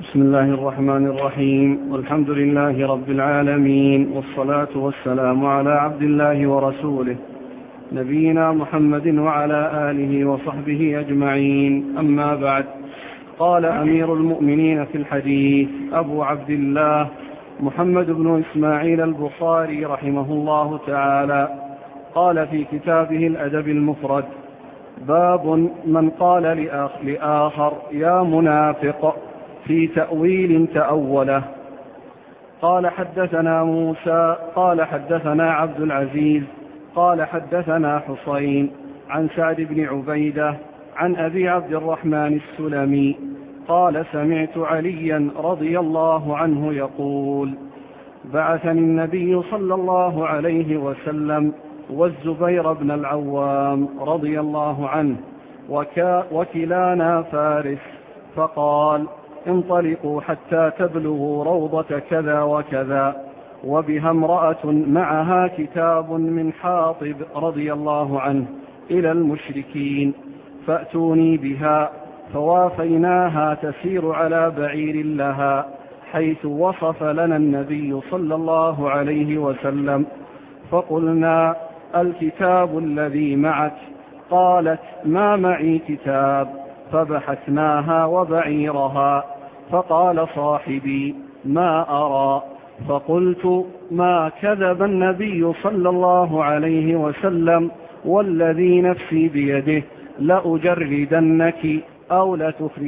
بسم الله الرحمن الرحيم، والحمد لله رب العالمين، والصلاة والسلام على عبد الله ورسوله نبينا محمد وعلى آله وصحبه أجمعين. أما بعد، قال أمير المؤمنين في الحديث أبو عبد الله محمد بن إسماعيل البخاري رحمه الله تعالى، قال في كتابه الأدب المفرد: باب من قال لآخر يا منافق في تأويل تأوله. قال حدثنا موسى قال حدثنا عبد العزيز قال حدثنا حسين عن سعد بن عبيدة عن أبي عبد الرحمن السلمي قال: سمعت عليا رضي الله عنه يقول: بعثني النبي صلى الله عليه وسلم والزبير بن العوام رضي الله عنه وكلانا فارس، فقال: انطلقوا حتى تبلغوا روضة كذا وكذا، وبها امرأة معها كتاب من حاطب رضي الله عنه إلى المشركين، فأتوني بها. فوافيناها تسير على بعير لها حيث وصف لنا النبي صلى الله عليه وسلم، فقلنا: الكتاب الذي معك؟ قالت: ما معي كتاب. فبحثناها وبعيرها، فقال صاحبي: ما أرى. فقلت: ما كذب النبي صلى الله عليه وسلم، والذي نفسي بيده لأجردنك أو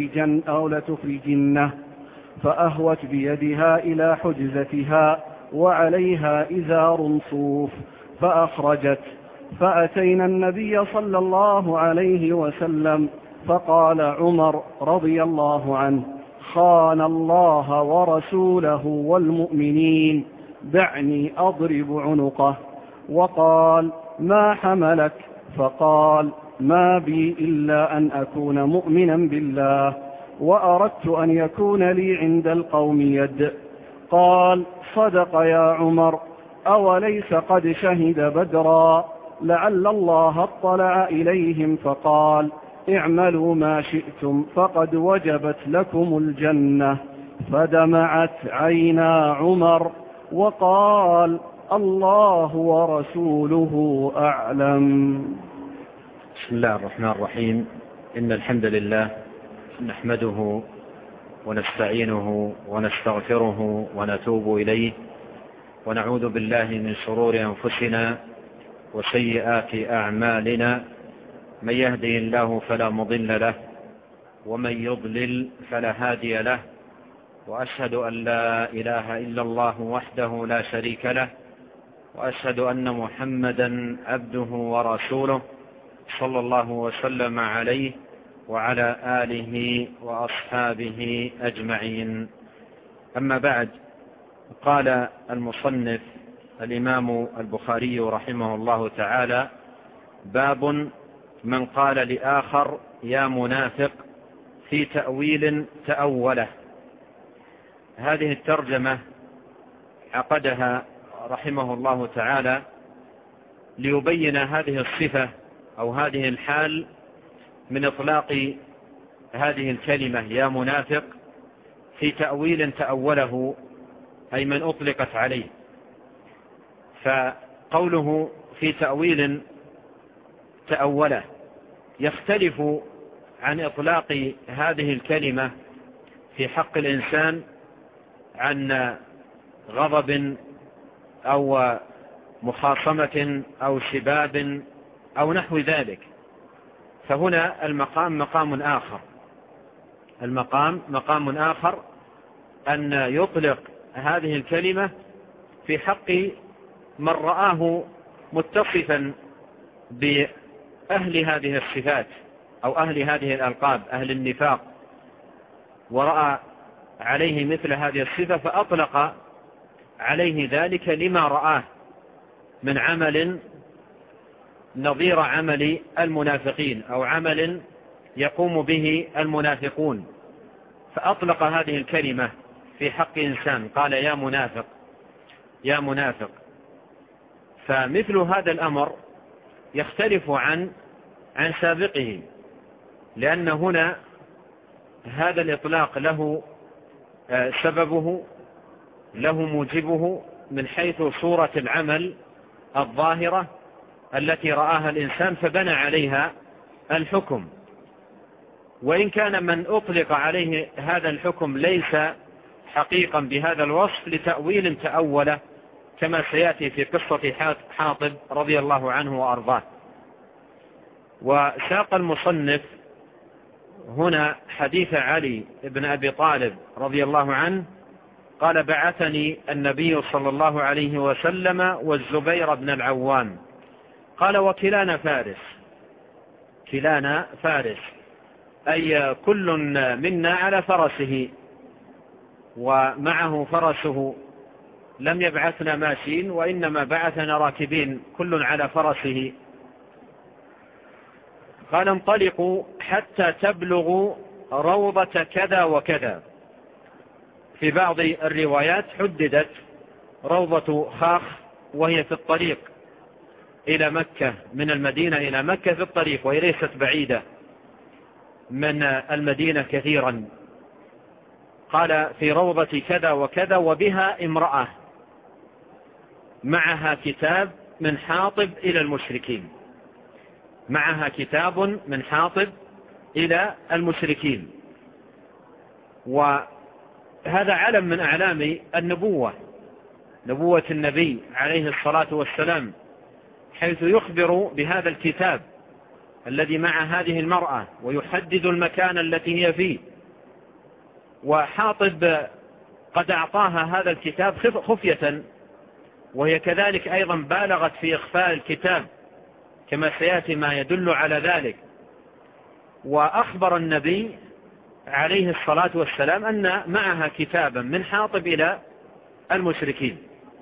لتخرجنه. فأهوت بيدها إلى حجزتها وعليها إزار صوف، فأخرجت. فأتينا النبي صلى الله عليه وسلم، فقال عمر رضي الله عنه: خان الله ورسوله والمؤمنين، دعني أضرب عنقه. وقال: ما حملك؟ فقال: ما بي إلا أن أكون مؤمنا بالله، وأردت أن يكون لي عند القوم يد. قال: صدق يا عمر، أوليس قد شهد بدرا؟ لعل الله اطلع إليهم فقال: اعملوا ما شئتم فقد وجبت لكم الجنة. فدمعت عينا عمر وقال: الله ورسوله أعلم. بسم الله الرحمن الرحيم. إن الحمد لله نحمده ونستعينه ونستغفره ونتوب إليه، ونعوذ بالله من شرور أنفسنا وسيئات أعمالنا، من يهدي الله فلا مضل له، ومن يضلل فلا هادي له، وأشهد أن لا إله إلا الله وحده لا شريك له، وأشهد أن محمدا عبده ورسوله صلى الله وسلم عليه وعلى آله وأصحابه أجمعين. أما بعد، قال المصنف الإمام البخاري رحمه الله تعالى: باب من قال لآخر يا منافق في تأويل تأوله. هذه الترجمة عقدها رحمه الله تعالى ليبين هذه الصفة أو هذه الحال من إطلاق هذه الكلمة يا منافق في تأويل تأوله، أي من أطلقت عليه. فقوله في تأويل تأوله يختلف عن إطلاق هذه الكلمة في حق الإنسان عن غضب أو مخاصمة أو شباب أو نحو ذلك. فهنا المقام مقام آخر أن يطلق هذه الكلمة في حق من رآه متصفا بأهل هذه الصفات أو أهل هذه الألقاب، أهل النفاق، ورأى عليه مثل هذه الصفة فأطلق عليه ذلك لما رآه من عمل نظير عمل المنافقين أو عمل يقوم به المنافقون، فأطلق هذه الكلمة في حق إنسان، قال يا منافق يا منافق. فمثل هذا الأمر يختلف عن سابقه، لأن هنا هذا الإطلاق له سببه له موجبه من حيث صورة العمل الظاهرة التي رآها الإنسان فبنى عليها الحكم. وإن كان من أطلق عليه هذا الحكم ليس حقيقا بهذا الوصف لتأويل تأوله كما سيأتي في قصة حاطب رضي الله عنه وأرضاه. وساق المصنف هنا حديث علي بن أبي طالب رضي الله عنه قال: بعثني النبي صلى الله عليه وسلم والزبير بن العوام، قال: وكلانا فارس. كلانا فارس أي كل منا على فرسه ومعه فرسه، لم يبعثنا ماشين وإنما بعثنا راكبين كل على فرسه. قال: انطلقوا حتى تبلغوا روضة كذا وكذا. في بعض الروايات حددت روضة خاخ وهي في الطريق إلى مكة، من المدينة إلى مكة في الطريق، وهي ليست بعيدة من المدينة كثيرا. قال: في روضة كذا وكذا وبها امرأة معها كتاب من حاطب إلى المشركين. معها كتاب من حاطب إلى المشركين. وهذا علم من أعلام النبوة، نبوة النبي عليه الصلاة والسلام، حيث يخبر بهذا الكتاب الذي مع هذه المرأة ويحدد المكان التي هي فيه. وحاطب قد أعطاها هذا الكتاب خفية، وهي كذلك أيضا بالغت في إخفاء الكتاب كما سيأتي ما يدل على ذلك. وأخبر النبي عليه الصلاة والسلام أن معها كتابا من حاطب إلى المشركين.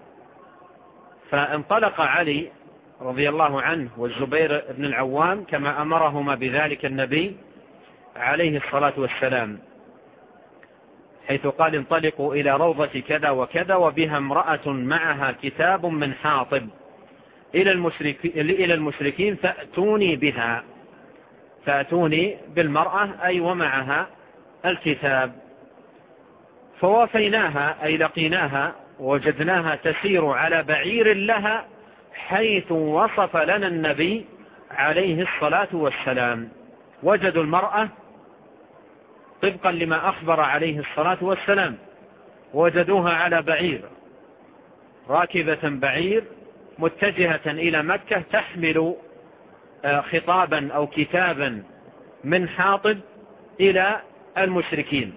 فانطلق علي رضي الله عنه والزبير بن العوام كما أمرهما بذلك النبي عليه الصلاة والسلام، حيث قال: انطلقوا إلى روضة كذا وكذا وبها امرأة معها كتاب من حاطب إلى المشركين فأتوني بها. فأتوني بالمرأة أي ومعها الكتاب. فوافيناها أي لقيناها ووجدناها تسير على بعير لها حيث وصف لنا النبي عليه الصلاة والسلام. وجدوا المرأة طبقا لما أخبر عليه الصلاة والسلام، وجدوها على بعير، راكبة بعير متجهة إلى مكة تحمل خطابا أو كتابا من حاطب إلى المشركين.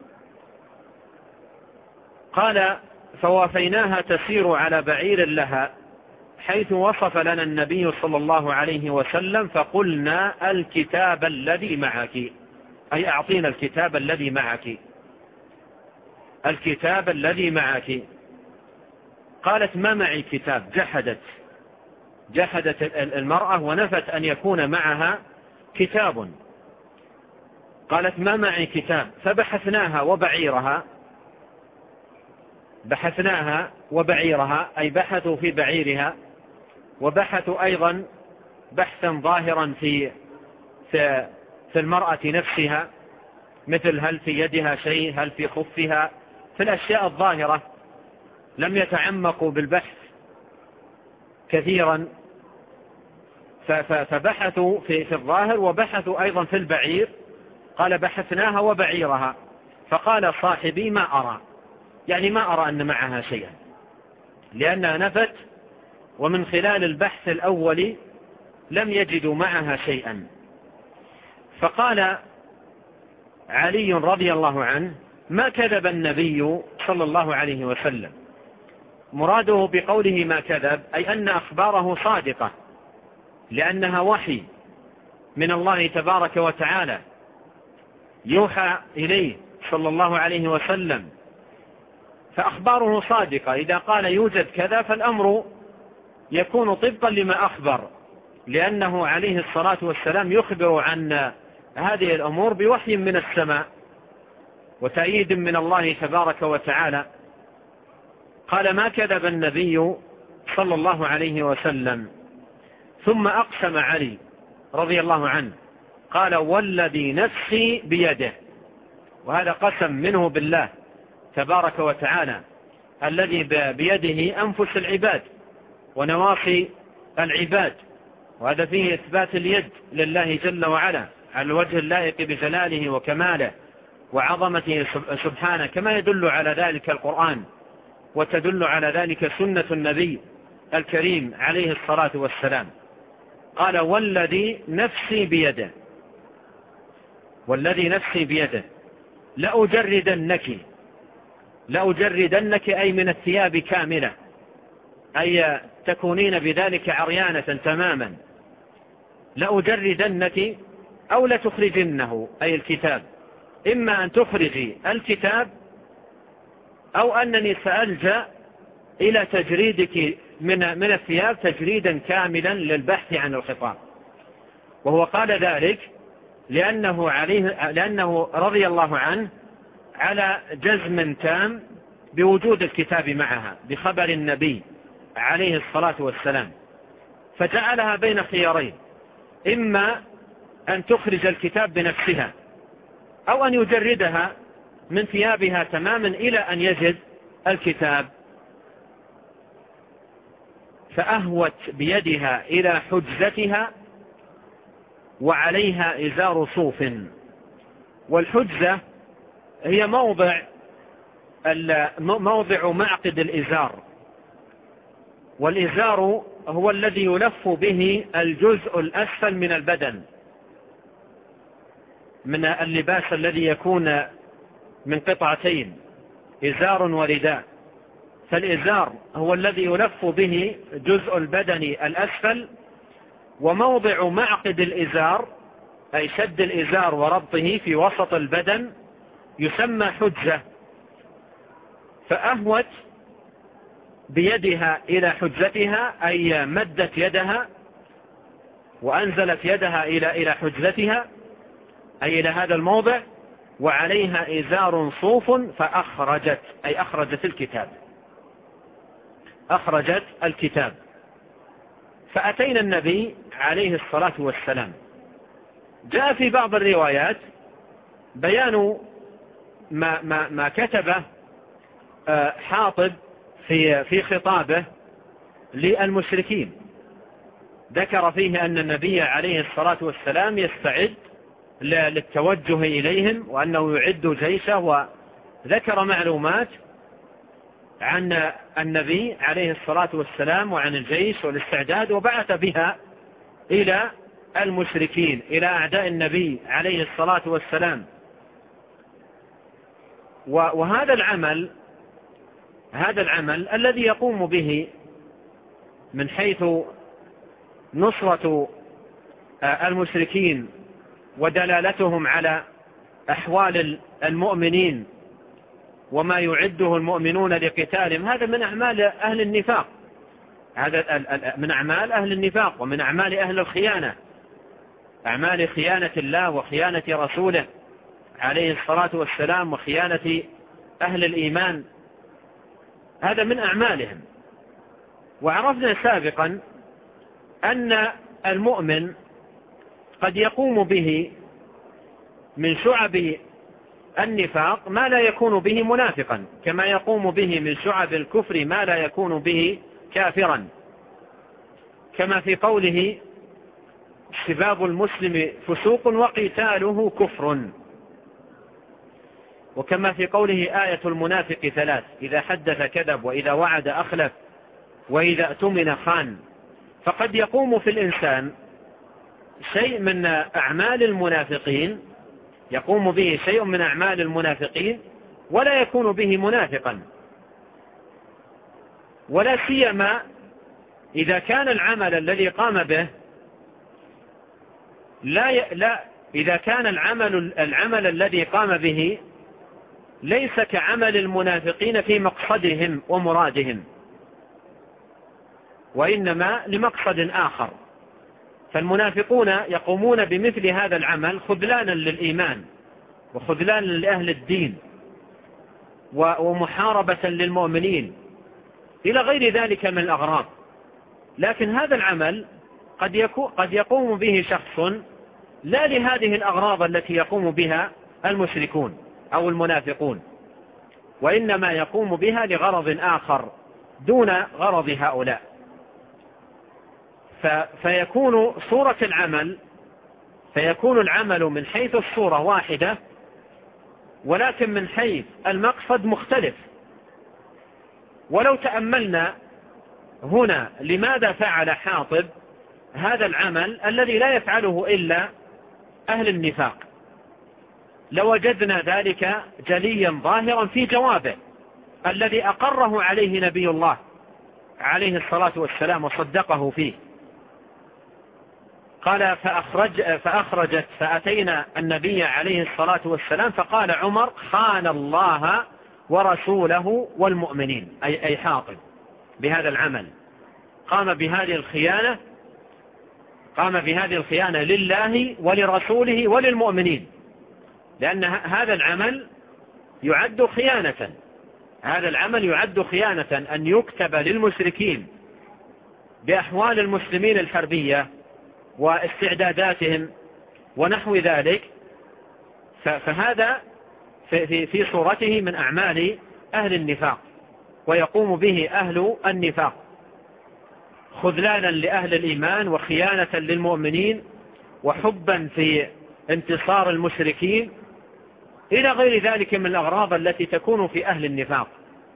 قال: فوافيناها تسير على بعير لها حيث وصف لنا النبي صلى الله عليه وسلم فقلنا: الكتاب الذي معك، أي أعطينا الكتاب الذي معك، الكتاب الذي معك. قالت: ما معي كتاب. جحدت المرأة ونفت أن يكون معها كتاب. قالت: ما معي كتاب. فبحثناها وبعيرها أي بحثوا في بعيرها، وبحثوا أيضا بحثا ظاهرا في المرأة نفسها، مثل هل في يدها شيء، هل في خفها، في الأشياء الظاهرة. لم يتعمقوا بالبحث كثيرا، فبحثوا في الظاهر وبحثوا أيضا في البعير. قال: بحثناها وبعيرها. فقال صاحبي: ما أرى، يعني ما أرى أن معها شيئا، لأنها نفت، ومن خلال البحث الأول لم يجدوا معها شيئا. فقال علي رضي الله عنه: ما كذب النبي صلى الله عليه وسلم. مراده بقوله ما كذب أي أن أخباره صادقة، لأنها وحي من الله تبارك وتعالى يوحى إليه صلى الله عليه وسلم، فأخباره صادقة. إذا قال يوجد كذا فالأمر يكون طبقا لما أخبر، لأنه عليه الصلاة والسلام يخبر عن هذه الأمور بوحي من السماء وتأييد من الله تبارك وتعالى. قال: ما كذب النبي صلى الله عليه وسلم. ثم أقسم علي رضي الله عنه قال: والذي نفسي بيده، وهذا قسم منه بالله تبارك وتعالى الذي بيده أنفس العباد ونواصي العباد، وهذا فيه إثبات اليد لله جل وعلا على الوجه اللائق بجلاله وكماله وعظمته سبحانه، كما يدل على ذلك القرآن وتدل على ذلك سنة النبي الكريم عليه الصلاة والسلام. قال والذي نفسي بيده، والذي نفسي بيده لأجردنك أي من الثياب كاملة، أي تكونين بذلك عريانة تماما. لأجردنك أو لتخرجنه أي الكتاب، إما أن تخرجي الكتاب أو أنني سألجأ إلى تجريدك من الثياب تجريدا كاملا للبحث عن الخطاب. وهو قال ذلك لأنه رضي الله عنه على جزم تام بوجود الكتاب معها بخبر النبي عليه الصلاة والسلام، فجعلها بين خيارين: إما أن تخرج الكتاب بنفسها أو أن يجردها من ثيابها تماما إلى أن يجد الكتاب. فأهوت بيدها إلى حجزتها وعليها إزار صوف. والحجزة هي موضع معقد الإزار، والإزار هو الذي يلف به الجزء الأسفل من البدن من اللباس الذي يكون من قطعتين، إزار ورداء. فالإزار هو الذي يلف به جزء البدن الأسفل، وموضع معقد الإزار أي شد الإزار وربطه في وسط البدن يسمى حجة. فأهوت بيدها إلى حجتها أي مدت يدها وأنزلت يدها إلى حجتها أي إلى هذا الموضع، وعليها إزار صوف فأخرجت أي أخرجت الكتاب. فأتينا النبي عليه الصلاة والسلام. جاء في بعض الروايات بيان ما كتبه حاطب في خطابه للمشركين، ذكر فيه أن النبي عليه الصلاة والسلام يستعد للتوجه إليهم وأنه يعد جيشه، وذكر معلومات عن النبي عليه الصلاة والسلام وعن الجيش والاستعداد، وبعث بها إلى المشركين إلى أعداء النبي عليه الصلاة والسلام. وهذا العمل الذي يقوم به من حيث نصرة المشركين ودلالتهم على أحوال المؤمنين وما يعده المؤمنون لقتالهم، هذا من أعمال أهل النفاق، هذا من أعمال أهل النفاق ومن أعمال أهل الخيانة، أعمال خيانة الله وخيانة رسوله عليه الصلاة والسلام وخيانة أهل الإيمان، هذا من أعمالهم. وعرفنا سابقا أن المؤمن قد يقوم به من شعب النفاق ما لا يكون به منافقا، كما يقوم به من شعب الكفر ما لا يكون به كافرا، كما في قوله سباب المسلم فسوق وقتاله كفر، وكما في قوله آية المنافق 3: إذا حدث كذب وإذا وعد أخلف وإذا اؤتمن خان. فقد يقوم في الإنسان شيء من أعمال المنافقين، يقوم به شيء من أعمال المنافقين ولا يكون به منافقا، ولا سيما إذا كان العمل الذي قام به إذا كان العمل الذي قام به ليس كعمل المنافقين في مقصدهم ومرادهم، وإنما لمقصد آخر. فالمنافقون يقومون بمثل هذا العمل خذلانا للإيمان وخذلانا لأهل الدين ومحاربة للمؤمنين إلى غير ذلك من الأغراض. لكن هذا العمل قد يقوم به شخص لا لهذه الأغراض التي يقوم بها المشركون أو المنافقون، وإنما يقوم بها لغرض آخر دون غرض هؤلاء. فيكون العمل من حيث الصورة واحدة، ولكن من حيث المقصد مختلف. ولو تأملنا هنا لماذا فعل حاطب هذا العمل الذي لا يفعله إلا أهل النفاق، لوجدنا ذلك جليا ظاهرا في جوابه الذي أقره عليه نبي الله عليه الصلاة والسلام وصدقه فيه. قال فأخرجت فأتينا النبي عليه الصلاة والسلام فقال عمر: خان الله ورسوله والمؤمنين، أي حاطب بهذا العمل قام بهذه الخيانة لله ولرسوله وللمؤمنين، لأن هذا العمل يعد خيانة، أن يكتب للمشركين بأحوال المسلمين الحربية واستعداداتهم ونحو ذلك، فهذا في صورته من أعمال أهل النفاق، ويقوم به أهل النفاق خذلانا لأهل الإيمان وخيانة للمؤمنين وحبا في انتصار المشركين إلى غير ذلك من الأغراض التي تكون في أهل النفاق.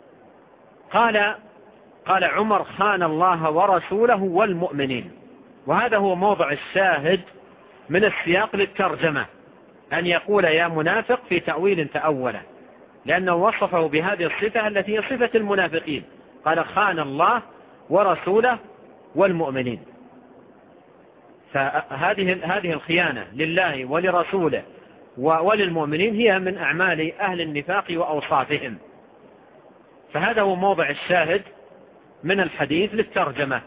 قال عمر: خان الله ورسوله والمؤمنين. وهذا هو موضع الشاهد من السياق للترجمة، أن يقول يا منافق في تأويل تأوله، لأنه وصفه بهذه الصفة التي هي صفة المنافقين. قال: خان الله ورسوله والمؤمنين. فهذه الخيانة لله ولرسوله وللمؤمنين هي من أعمال أهل النفاق وأوصافهم. فهذا هو موضع الشاهد من الحديث للترجمة.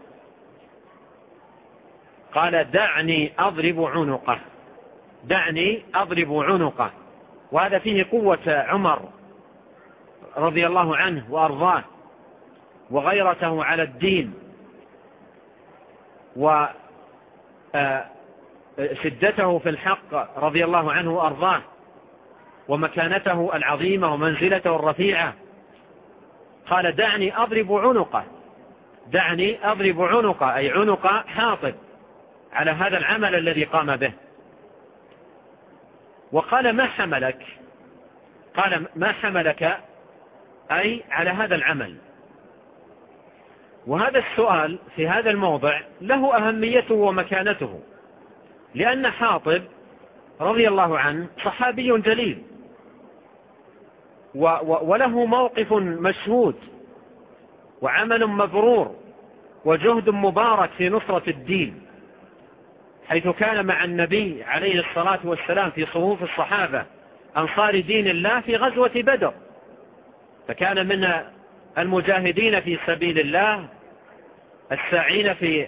قال: دعني أضرب عنقه. وهذا فيه قوة عمر رضي الله عنه وأرضاه وغيرته على الدين وشدته في الحق رضي الله عنه وأرضاه ومكانته العظيمة ومنزلته الرفيعة. قال: دعني أضرب عنقه، أي عنق حاطب على هذا العمل الذي قام به. وقال: ما حملك أي على هذا العمل. وهذا السؤال في هذا الموضع له أهميته ومكانته، لأن حاطب رضي الله عنه صحابي جليل وله موقف مشهود وعمل مبرور وجهد مبارك في نصرة الدين، حيث كان مع النبي عليه الصلاة والسلام في صفوف الصحابة أنصار دين الله في غزوة بدر، فكان من المجاهدين في سبيل الله الساعين في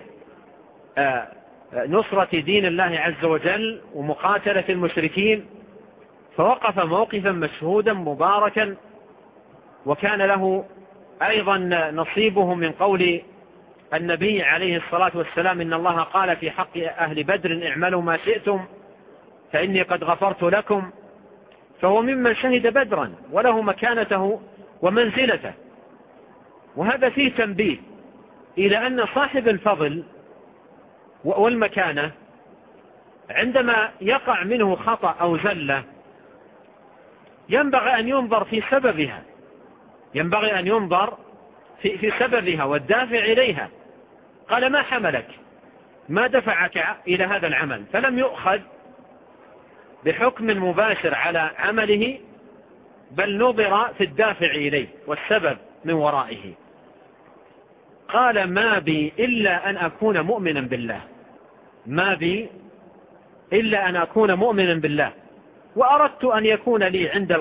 نصرة دين الله عز وجل ومقاتلة المشركين، فوقف موقفا مشهودا مباركا، وكان له أيضا نصيبه من قول النبي عليه الصلاة والسلام: إن الله قال في حق أهل بدر: اعملوا ما شئتم فإني قد غفرت لكم. فهو ممن شهد بدرا وله مكانته ومنزلته. وهذا فيه تنبيه إلى أن صاحب الفضل والمكانة عندما يقع منه خطأ أو زلة ينبغي أن ينظر في سببها، ينبغي أن ينظر في سببها والدافع إليها. قال: ما حملك، ما دفعك إلى هذا العمل؟ فلم يؤخذ بحكم مباشر على عمله، بل نظر في الدافع إليه والسبب من ورائه. قال: ما بي إلا أن أكون مؤمنا بالله، ما بي إلا أن أكون مؤمنا بالله، وأردت أن يكون لي عند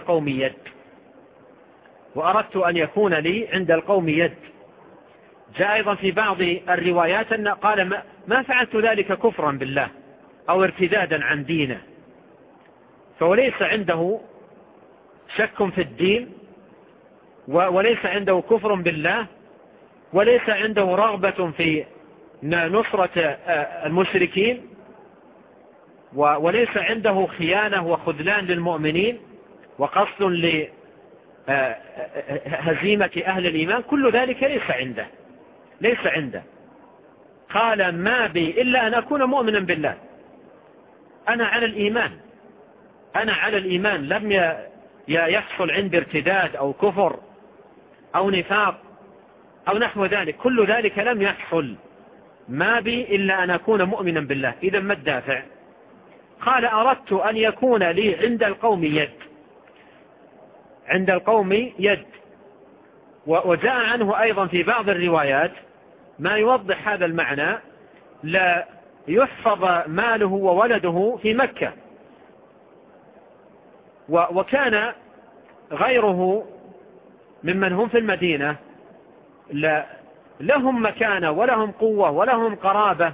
القوم يد. جاء أيضا في بعض الروايات أن قال: ما فعلت ذلك كفرا بالله أو ارتدادا عن دينه. فوليس عنده شك في الدين، وليس عنده كفر بالله، وليس عنده رغبة في نصرة المشركين، وليس عنده خيانة وخذلان للمؤمنين وقصد هزيمة أهل الإيمان، كل ذلك ليس عنده. قال ما بي إلا أن أكون مؤمنا بالله، أنا على الإيمان، لم يحصل عندي ارتداد أو كفر أو نفاق أو نحو ذلك، كل ذلك لم يحصل. ما بي إلا أن أكون مؤمنا بالله. إذا ما الدافع؟ قال أردت أن يكون لي عند القوم يد. وجاء عنه أيضا في بعض الروايات ما يوضح هذا المعنى: لا يحفظ ماله وولده في مكة. وكان غيره ممن هم في المدينة لهم مكانة ولهم قوة ولهم قرابة،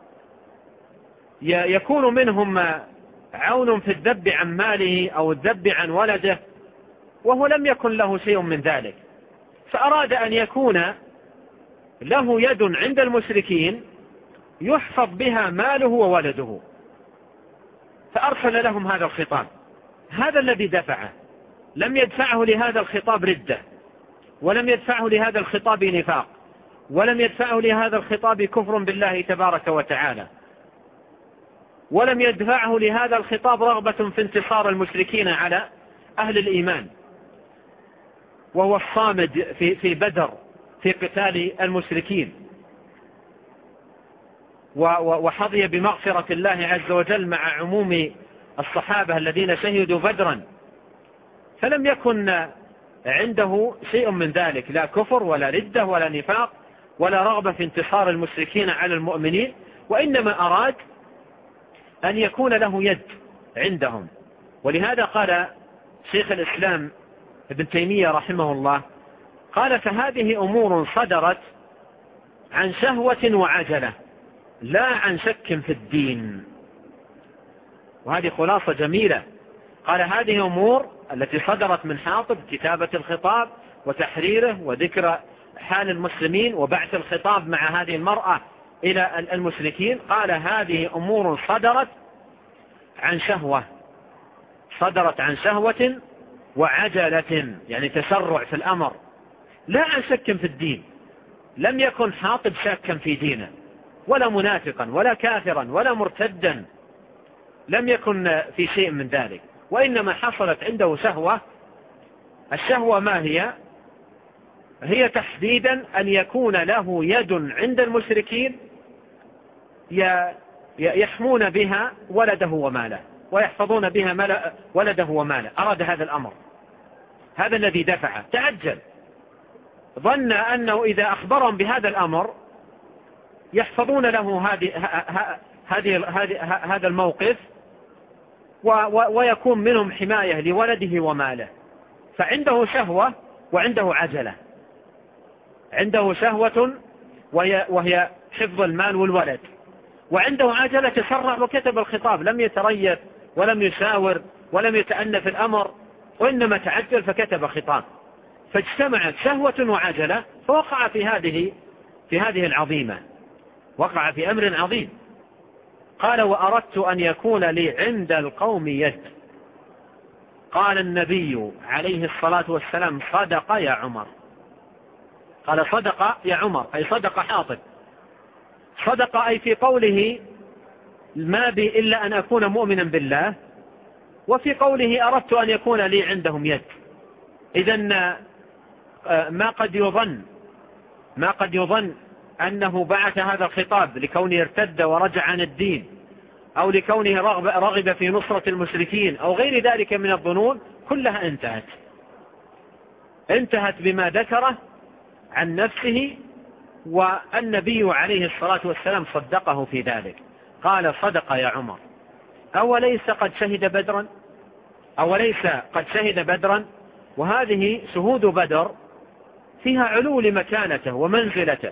يكون منهم عون في الذب عن ماله أو الذب عن ولده، وهو لم يكن له شيء من ذلك، فأراد أن يكون له يد عند المشركين يحفظ بها ماله وولده، فأرسل لهم هذا الخطاب. هذا الذي دفعه، لم يدفعه لهذا الخطاب ردة، ولم يدفعه لهذا الخطاب نفاق، ولم يدفعه لهذا الخطاب كفر بالله تبارك وتعالى، ولم يدفعه لهذا الخطاب رغبة في انتصار المشركين على أهل الإيمان، وهو الصامد في بدر في قتال المشركين، وحظي بمغفرة الله عز وجل مع عموم الصحابة الذين شهدوا بدرا، فلم يكن عنده شيء من ذلك، لا كفر ولا ردة ولا نفاق ولا رغبة في انتصار المشركين على المؤمنين، وإنما أراد أن يكون له يد عندهم. ولهذا قال شيخ الإسلام ابن تيمية رحمه الله، قال: فهذه أمور صدرت عن شهوة وعجلة لا عن شك في الدين. وهذه خلاصة جميلة. قال: هذه أمور التي صدرت من حاطب، كتابة الخطاب وتحريره وذكر حال المسلمين وبعث الخطاب مع هذه المرأة إلى المشركين، قال: هذه أمور صدرت عن شهوة وعجلة، يعني تسرع في الأمر، لا عن شك في الدين. لم يكن حاطب شاكا في دينه، ولا منافقا ولا كافرا ولا مرتدا، لم يكن في شيء من ذلك، وإنما حصلت عنده شهوة. الشهوة ما هي تحديدا أن يكون له يد عند المشركين يحمون بها ولده وماله، ويحفظون بها ولده وماله. أراد هذا الأمر، هذا الذي دفعه. تعجل، ظن أنه إذا أخبرهم بهذا الأمر يحفظون له هذا الموقف، ويكون منهم حماية لولده وماله. فعنده شهوة وعنده عجلة. عنده شهوة وهي حفظ المال والولد، وعنده عجلة تسرع وكتب الخطاب، لم يتريث ولم يشاور ولم يتأنى في الأمر، وإنما تعجل فكتب خطاب. فاجتمعت شهوة وعجلة، فوقع في هذه العظيمة، وقع في أمر عظيم. قال: وأردت أن يكون لي عند القوم يد. قال النبي عليه الصلاة والسلام: صدق يا عمر. قال: صدق يا عمر، أي صدق حاطب. صدق أي في قوله: ما بي إلا أن أكون مؤمنا بالله، وفي قوله: أردت أن يكون لي عندهم يد. إذن ما قد يظن أنه بعث هذا الخطاب لكونه ارتد ورجع عن الدين، أو لكونه رغب في نصرة المشركين، أو غير ذلك من الظنون، كلها انتهت بما ذكره عن نفسه، والنبي عليه الصلاة والسلام صدقه في ذلك. قال: صدق يا عمر. أوليس قد شهد بدرا؟ وهذه شهود بدر فيها علو لمكانته ومنزلته،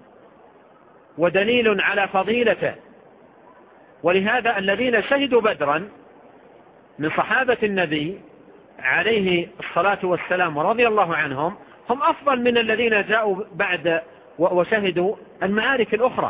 ودليل على فضيلته. ولهذا الذين شهدوا بدرا من صحابة النبي عليه الصلاة والسلام ورضي الله عنهم هم أفضل من الذين جاءوا بعد وشهدوا المعارك الأخرى.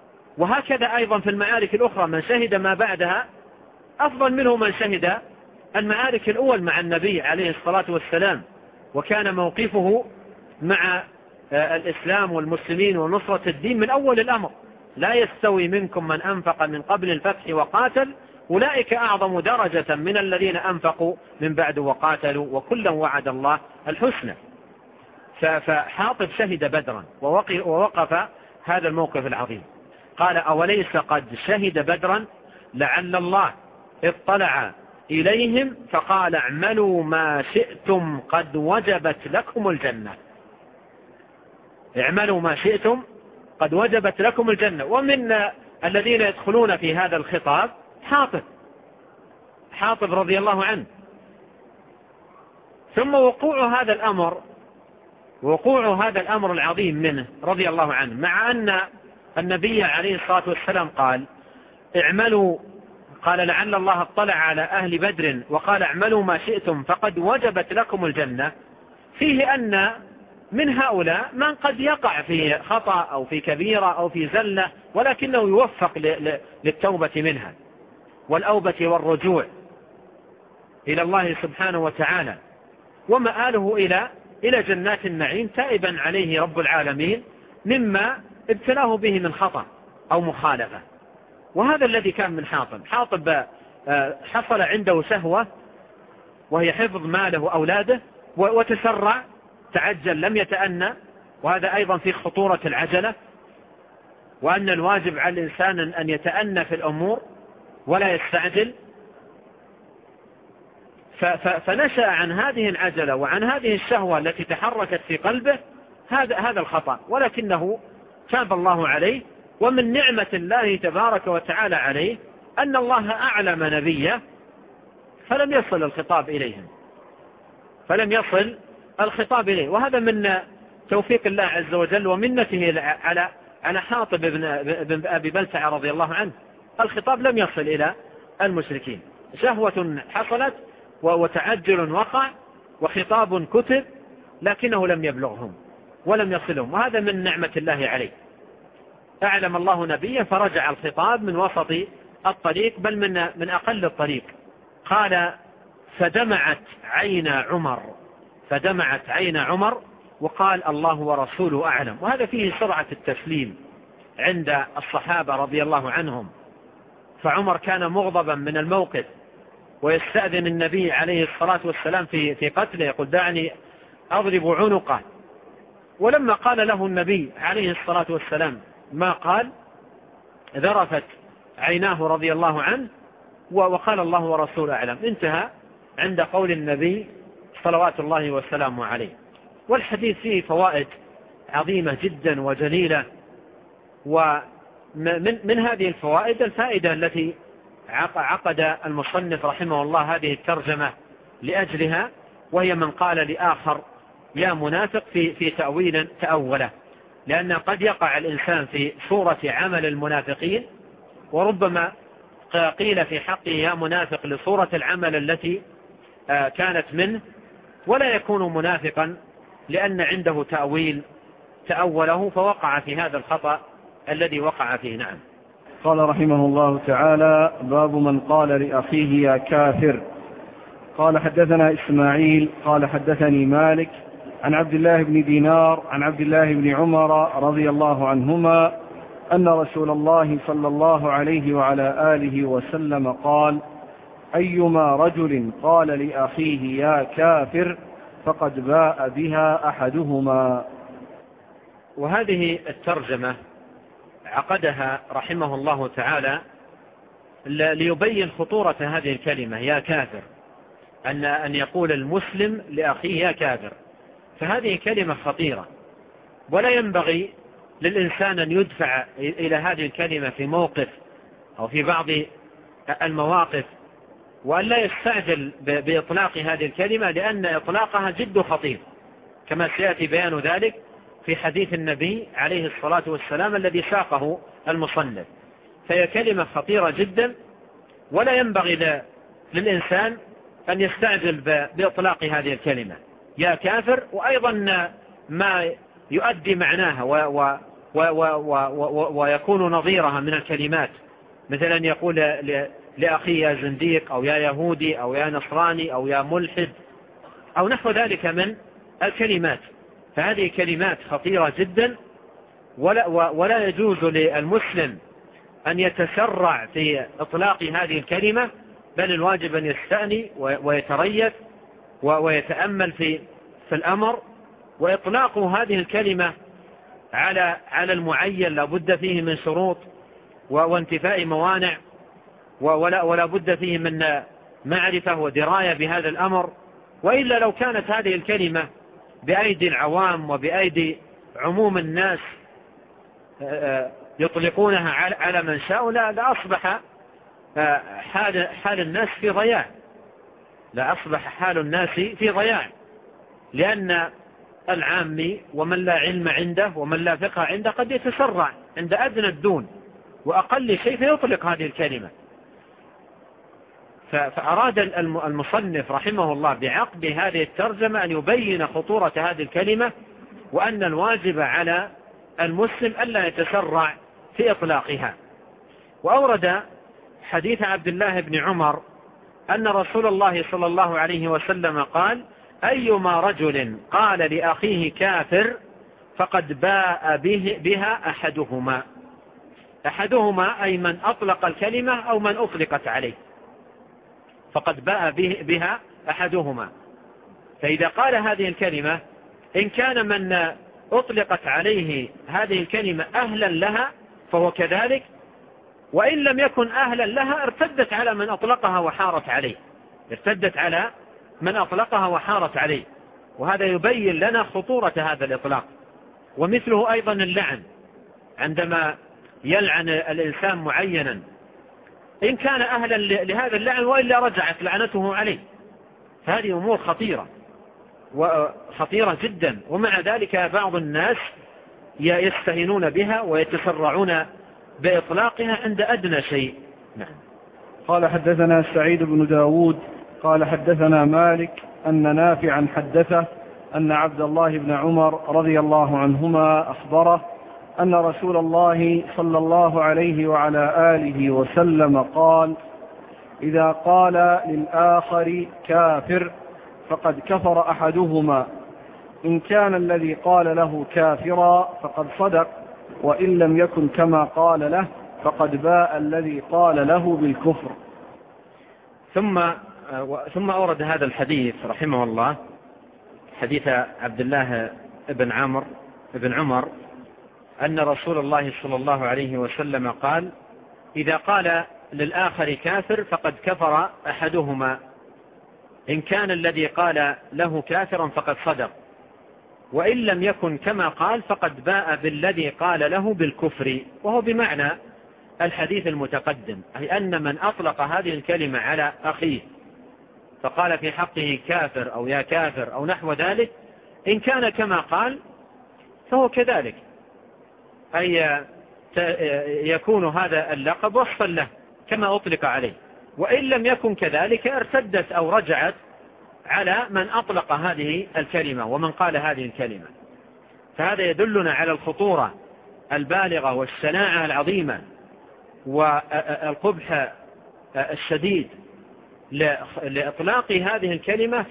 وهكذا أيضا في المعارك الأخرى من شهد ما بعدها أفضل منه من شهد المعارك الأول مع النبي عليه الصلاة والسلام، وكان موقفه مع الإسلام والمسلمين ونصرة الدين من أول الأمر. لا يستوي منكم من أنفق من قبل الفتح وقاتل أولئك أعظم درجة من الذين أنفقوا من بعد وقاتلوا وكلا وعد الله الحسنى. فحاطب شهد بدرا ووقف هذا الموقف العظيم. قال أوليس قد شهد بدرا لعل الله اطلع إليهم فقال اعملوا ما شئتم قد وجبت لكم الجنة. اعملوا ما شئتم قد وجبت لكم الجنة. ومن الذين يدخلون في هذا الخطاب حاطب رضي الله عنه. ثم وقوع هذا الأمر العظيم منه رضي الله عنه، مع أن النبي عليه الصلاة والسلام قال اعملوا، قال لعل الله اطلع على أهل بدر وقال اعملوا ما شئتم فقد وجبت لكم الجنة، فيه أن من هؤلاء من قد يقع في خطأ أو في كبيرة أو في زلة، ولكنه يوفق للتوبة منها والأوبة والرجوع إلى الله سبحانه وتعالى، ومآله إلى جنات النعيم تائبا عليه رب العالمين مما ابتلاه به من خطأ أو مخالفة. وهذا الذي كان من حاطب حصل عنده شهوة وهي حفظ ماله أولاده، وتسرع تعجل لم يتأنى. وهذا أيضا في خطورة العجلة، وأن الواجب على الإنسان أن يتأنى في الأمور ولا يستعجل. فنشأ عن هذه العجلة وعن هذه الشهوة التي تحركت في قلبه هذا الخطأ، ولكنه تاب الله عليه. ومن نعمة الله تبارك وتعالى عليه أن الله أعلم نبيه فلم يصل الخطاب إليه، وهذا من توفيق الله عز وجل ومنته على حاطب بن أبي بلتع رضي الله عنه. الخطاب لم يصل إلى المشركين، شهوة حصلت وتعجل وقع وخطاب كتب، لكنه لم يبلغهم ولم يصلهم، وهذا من نعمة الله عليه. أعلم الله نبيه فرجع الخطاب من وسط الطريق، بل من أقل الطريق. قال فدمعت عين عمر وقال الله ورسوله أعلم. وهذا فيه سرعة التسليم عند الصحابة رضي الله عنهم. فعمر كان مغضبا من الموقف ويستأذن النبي عليه الصلاة والسلام في قتله، يقول دعني أضرب عنقه. ولما قال له النبي عليه الصلاة والسلام ما قال ذرفت عيناه رضي الله عنه وقال الله ورسوله أعلم. انتهى عند قول النبي صلوات الله وسلامه عليه. والحديث فيه فوائد عظيمة جدا وجليلة، ومن هذه الفوائد الفائدة التي عقد المصنف رحمه الله هذه الترجمة لأجلها، وهي من قال لآخر يا منافق في تأويل تأوله، لأن قد يقع الإنسان في صورة عمل المنافقين، وربما قيل في حقه يا منافق لصورة العمل التي كانت منه، ولا يكون منافقا لأن عنده تأويل تأوله فوقع في هذا الخطأ الذي وقع فيه. نعم. قال رحمه الله تعالى باب من قال لأخيه يا كافر. قال حدثنا إسماعيل قال حدثني مالك عن عبد الله بن دينار عن عبد الله بن عمر رضي الله عنهما أن رسول الله صلى الله عليه وعلى آله وسلم قال أيما رجل قال لأخيه يا كافر فقد باء بها أحدهما. وهذه الترجمة عقدها رحمه الله تعالى ليبين خطورة هذه الكلمة يا كافر، أن يقول المسلم لأخيه يا كافر، فهذه كلمة خطيرة، ولا ينبغي للإنسان أن يدفع إلى هذه الكلمة في موقف أو في بعض المواقف، وأن لا يستعجل بإطلاق هذه الكلمة، لأن إطلاقها جد خطير، كما سيأتي بيان ذلك في حديث النبي عليه الصلاة والسلام الذي ساقه المصنف. فهي كلمة خطيرة جدا، ولا ينبغي للإنسان أن يستعجل بإطلاق هذه الكلمة يا كافر، وأيضا ما يؤدي معناها ويكون نظيرها من الكلمات، مثلا يقول لأخيه يا زنديق أو يا يهودي أو يا نصراني أو يا ملحد أو نحو ذلك من الكلمات. فهذه كلمات خطيرة جدا، ولا يجوز للمسلم أن يتسرع في إطلاق هذه الكلمة، بل الواجب أن يستأني ويتريث ويتأمل في الأمر. وإطلاق هذه الكلمة على المعين لا بد فيه من شروط وانتفاء موانع، ولا بد فيه من معرفة ودراية بهذا الأمر. وإلا لو كانت هذه الكلمة بأيدي العوام وبأيدي عموم الناس يطلقونها على من شاء، لأصبح حال الناس في ضياع، لأصبح حال الناس في ضياع، لأن العامي ومن لا علم عنده ومن لا فقه عنده قد يتسرع عند أدنى الدون وأقل شيء فيطلق هذه الكلمة. فأراد المصنف رحمه الله بعقب هذه الترجمة أن يبين خطورة هذه الكلمة، وأن الواجب على المسلم ألا يتسرع في إطلاقها. وأورد حديث عبد الله بن عمر أن رسول الله صلى الله عليه وسلم قال: أيما رجل قال لأخيه كافر فقد باء بها أحدهما أي من أطلق الكلمة أو من أطلقت عليه، فقد باء بها أحدهما. فإذا قال هذه الكلمة، إن كان من أطلقت عليه هذه الكلمة أهلا لها فهو كذلك، وإن لم يكن أهلا لها ارتدت على من أطلقها وحارت عليه، وهذا يبين لنا خطورة هذا الإطلاق. ومثله أيضا اللعن، عندما يلعن الإنسان معينا، إن كان أهلا لهذا اللعن وإلا رجعت لعنته عليه، فهذه أمور خطيرة جدا. ومع ذلك بعض الناس يستهينون بها ويتسرعون بإطلاقها عند أدنى شيء. نعم. قال: حدثنا سعيد بن داود قال: حدثنا مالك أن نافعا حدثه أن عبد الله بن عمر رضي الله عنهما أخبره أن رسول الله صلى الله عليه وعلى آله وسلم قال: إذا قال للآخر كافر فقد كفر أحدهما، إن كان الذي قال له كافرا فقد صدق، وإن لم يكن كما قال له فقد باء الذي قال له بالكفر. ثم أورد هذا الحديث رحمه الله، حديث عبد الله بن عمر أن رسول الله صلى الله عليه وسلم قال: إذا قال للآخر كافر فقد كفر أحدهما، إن كان الذي قال له كافرا فقد صدق، وإن لم يكن كما قال فقد باء بالذي قال له بالكفر. وهو بمعنى الحديث المتقدم، أي أن من أطلق هذه الكلمة على أخيه فقال في حقه كافر أو يا كافر أو نحو ذلك، إن كان كما قال فهو كذلك، أي يكون هذا اللقب وصفا له كما أطلق عليه، وإن لم يكن كذلك ارتدت أو رجعت على من أطلق هذه الكلمة ومن قال هذه الكلمة. فهذا يدلنا على الخطورة البالغة والشناعة العظيمة والقبح الشديد لإطلاق هذه الكلمة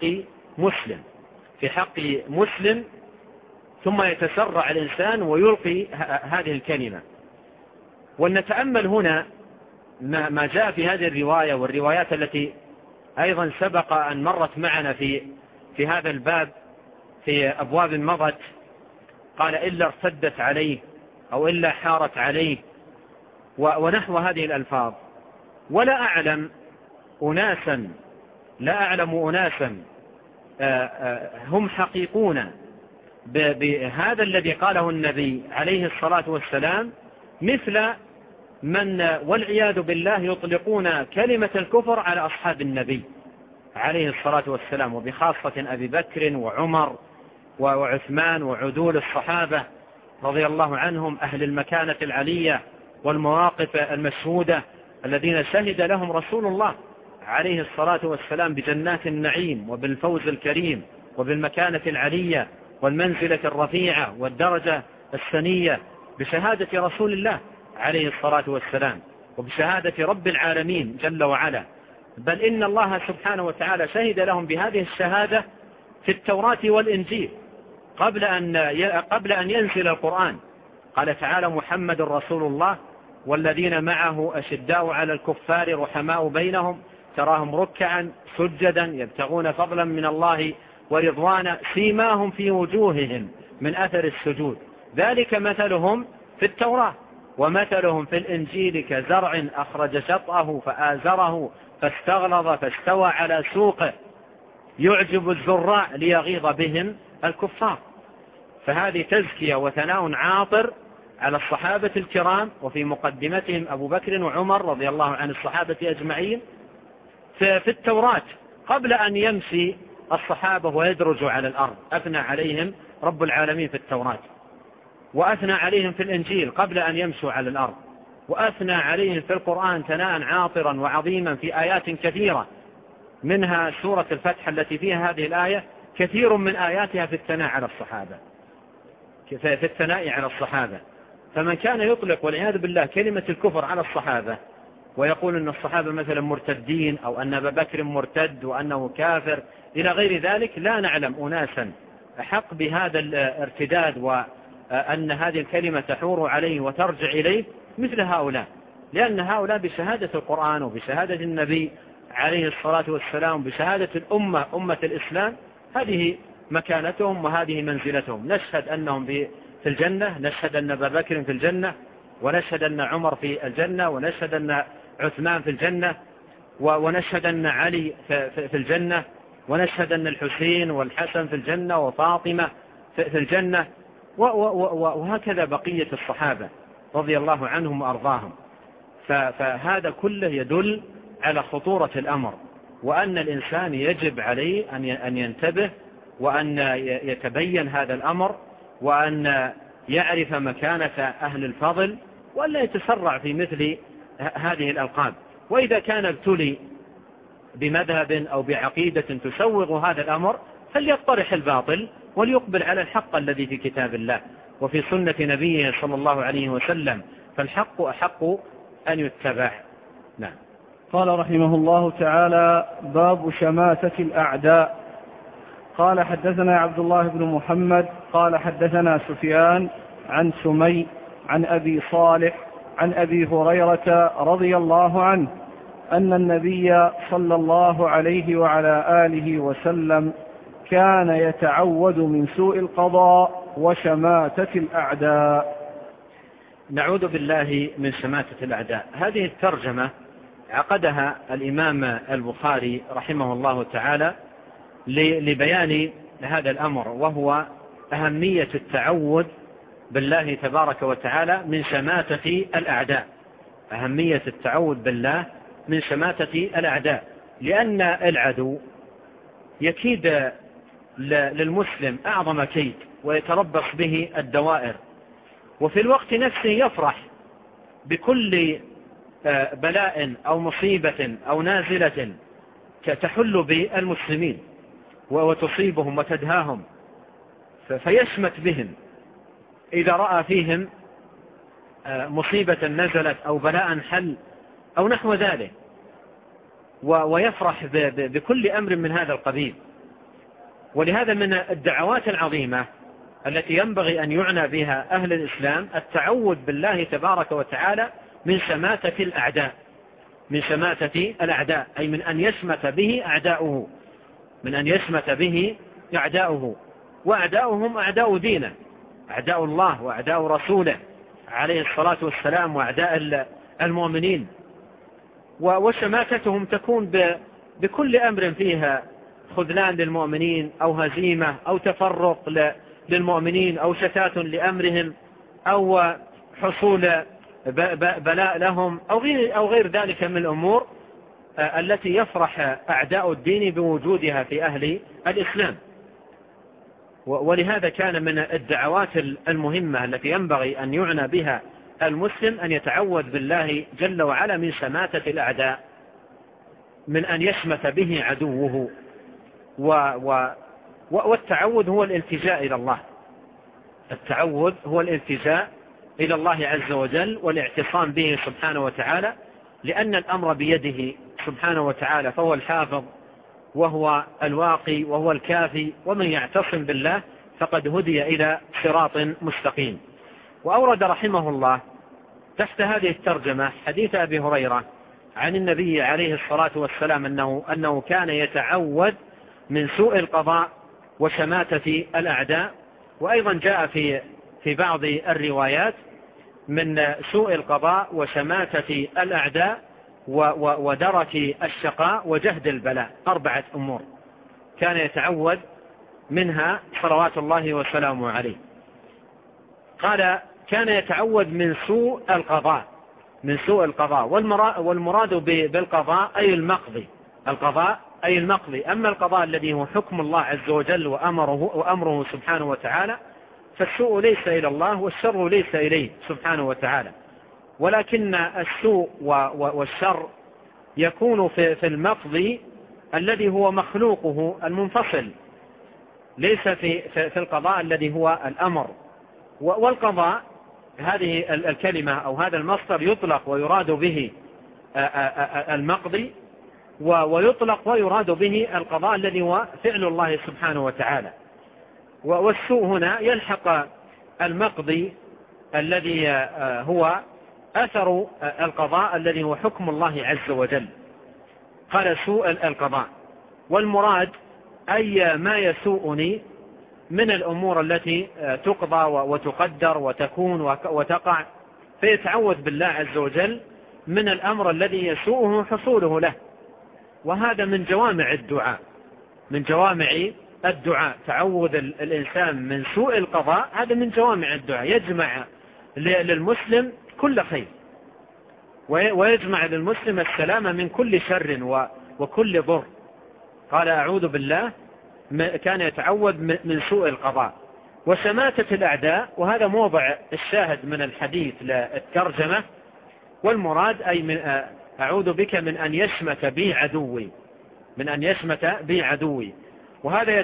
في حق مسلم ثم يتسرع الإنسان ويلقي هذه الكلمة. ولنتأمل هنا ما جاء في هذه الرواية والروايات التي أيضا سبق أن مرت معنا في هذا الباب في أبواب مضت. قال: إلا ارتدت عليه أو إلا حارت عليه ونحو هذه الألفاظ. ولا أعلم أناسا هم حقيقون بهذا الذي قاله النبي عليه الصلاة والسلام مثل من والعياذ بالله يطلقون كلمة الكفر على أصحاب النبي عليه الصلاة والسلام، وبخاصة أبي بكر وعمر وعثمان وعدول الصحابة رضي الله عنهم، أهل المكانة العلية والمواقف المشهودة الذين شهد لهم رسول الله عليه الصلاة والسلام بجنات النعيم وبالفوز الكريم وبالمكانة العلية والمنزلة الرفيعة والدرجة السنية بشهادة رسول الله عليه الصلاة والسلام. وبشهادة رب العالمين جل وعلا، بل إن الله سبحانه وتعالى شهد لهم بهذه الشهادة في التوراة والإنجيل قبل أن ينزل القرآن. قال تعالى: محمد رسول الله والذين معه أشداء على الكفار رحماء بينهم تراهم ركعا سجدا يبتغون فضلا من الله ورضوانا سيماهم في وجوههم من أثر السجود ذلك مثلهم في التوراة ومثلهم في الإنجيل كزرع أخرج شطأه فآزره فاستغلظ فاستوى على سوقه يعجب الزراع ليغيظ بهم الكفار. فهذه تزكية وثناء عاطر على الصحابة الكرام، وفي مقدمتهم أبو بكر وعمر رضي الله عن الصحابة أجمعين في التوراة قبل أن يمشي الصحابة ويدرجوا على الأرض. أثنى عليهم رب العالمين في التوراة، وأثنى عليهم في الإنجيل قبل أن يمشوا على الأرض، وأثنى عليهم في القرآن ثناء عاطرا وعظيما في آيات كثيرة، منها سورة الفتح التي فيها هذه الآية كثير من آياتها في الثناء على الصحابة، في الثناء على الصحابة. فمن كان يطلق والعياذ بالله كلمة الكفر على الصحابة ويقول أن الصحابة مثلا مرتدين أو أن أبا بكر مرتد وأنه كافر إلى غير ذلك، لا نعلم أناسا أحق بهذا الارتداد وأن هذه الكلمة تحور عليه وترجع إليه مثل هؤلاء، لأن هؤلاء بشهادة القرآن وبشهادة النبي عليه الصلاة والسلام بشهادة الأمة أمة الإسلام هذه مكانتهم وهذه منزلتهم. نشهد أنهم في الجنة، نشهد أن أبا بكر في الجنة، ونشهد أن عمر في الجنة، ونشهد أن عثمان في الجنة، ونشهد أن علي في الجنة، ونشهد أن الحسين والحسن في الجنة وفاطمة في الجنة، وهكذا بقية الصحابة رضي الله عنهم وأرضاهم. فهذا كله يدل على خطورة الأمر، وأن الإنسان يجب عليه أن ينتبه وأن يتبين هذا الأمر، وأن يعرف مكانة أهل الفضل، وأن لا يتسرع في مثل هذه الألقاب. وإذا كان ابتلي بمذهب أو بعقيدة تسوغ هذا الأمر فليطرح الباطل وليقبل على الحق الذي في كتاب الله وفي سنة نبيه صلى الله عليه وسلم، فالحق أحق أن يتبع. نعم. قال رحمه الله تعالى: باب شماتة الأعداء. قال: حدثنا عبد الله بن محمد قال حدثنا سفيان عن سمي عن أبي صالح عن أبي هريرة رضي الله عنه أن النبي صلى الله عليه وعلى آله وسلم كان يتعوذ من سوء القضاء وشماتة الأعداء. نعوذ بالله من شماتة الأعداء. هذه الترجمة عقدها الإمام البخاري رحمه الله تعالى لبيان هذا الأمر، وهو أهمية التعوذ بالله تبارك وتعالى من شماتة الأعداء. أهمية التعوذ بالله من شماتة الأعداء، لأن العدو يكيد للمسلم أعظم كيد ويتربص به الدوائر، وفي الوقت نفسه يفرح بكل بلاء أو مصيبة أو نازلة تحل بالمسلمين وتصيبهم وتدهاهم، فيشمت بهم إذا رأى فيهم مصيبة نزلت أو بلاء حل أو نحو ذلك، ويفرح بكل أمر من هذا القبيل. ولهذا من الدعوات العظيمة التي ينبغي أن يعنى بها أهل الإسلام التعوذ بالله تبارك وتعالى من شماتة الأعداء، من شماتة الأعداء، أي من أن يشمت به أعداؤه، من أن يشمت به أعداؤه. وأعداؤهم أعداء دينه، أعداء الله وأعداء رسوله عليه الصلاة والسلام، وأعداء المؤمنين. وشماتتهم تكون بكل أمر فيها خذلان للمؤمنين أو هزيمة أو تفرق للمؤمنين أو شتات لأمرهم أو حصول بلاء لهم أو غير ذلك من الأمور التي يفرح أعداء الدين بوجودها في أهل الإسلام. ولهذا كان من الدعوات المهمة التي ينبغي أن يعنى بها المسلم أن يتعوذ بالله جل وعلا من شماتة الأعداء، من أن يشمت به عدوه. والتعوذ هو الالتجاء إلى الله، التعوذ هو الالتجاء إلى الله عز وجل والاعتصام به سبحانه وتعالى لأن الأمر بيده سبحانه وتعالى، فهو الحافظ وهو الواقي وهو الكافي، ومن يعتصم بالله فقد هدي إلى صراط مستقيم. وأورد رحمه الله تحت هذه الترجمة حديث أبي هريرة عن النبي عليه الصلاة والسلام أنه كان يتعوذ من سوء القضاء وشماتة الأعداء. وأيضا جاء في بعض الروايات من سوء القضاء وشماتة الأعداء ودرك الشقاء وجهد البلاء، 4 أمور كان يتعوذ منها صلوات الله وسلامه عليه. قال كان يتعوذ من سوء القضاء، من سوء القضاء، والمراد بالقضاء أي المقضي، القضاء أي المقضي. أما القضاء الذي هو حكم الله عز وجل وأمره سبحانه وتعالى، فالسوء ليس إلى الله والشر ليس إليه سبحانه وتعالى، ولكن السوء والشر يكون في المقضي الذي هو مخلوقه المنفصل، ليس في القضاء الذي هو الأمر. والقضاء هذه الكلمة أو هذا المصدر يطلق ويراد به المقضي، ويطلق ويراد به القضاء الذي هو فعل الله سبحانه وتعالى. والسوء هنا يلحق المقضي الذي هو أثر القضاء الذي هو حكم الله عز وجل. قال سوء القضاء، والمراد أي ما يسوءني من الأمور التي تقضى وتقدر وتكون وتقع، فيتعوذ بالله عز وجل من الأمر الذي يسوءه حصوله له. وهذا من جوامع الدعاء، من جوامع الدعاء، تعوذ الإنسان من سوء القضاء، هذا من جوامع الدعاء، يجمع للمسلم كل خير، ويجمع للمسلم السلامة من كل شر وكل ضر. قال أعوذ بالله، كان يتعوذ من سوء القضاء وشماتة الأعداء، وهذا موضع الشاهد من الحديث للترجمة. والمراد أي أعوذ بك من أن يشمت بي عدوي، من أن يشمت بي عدوي. وهذا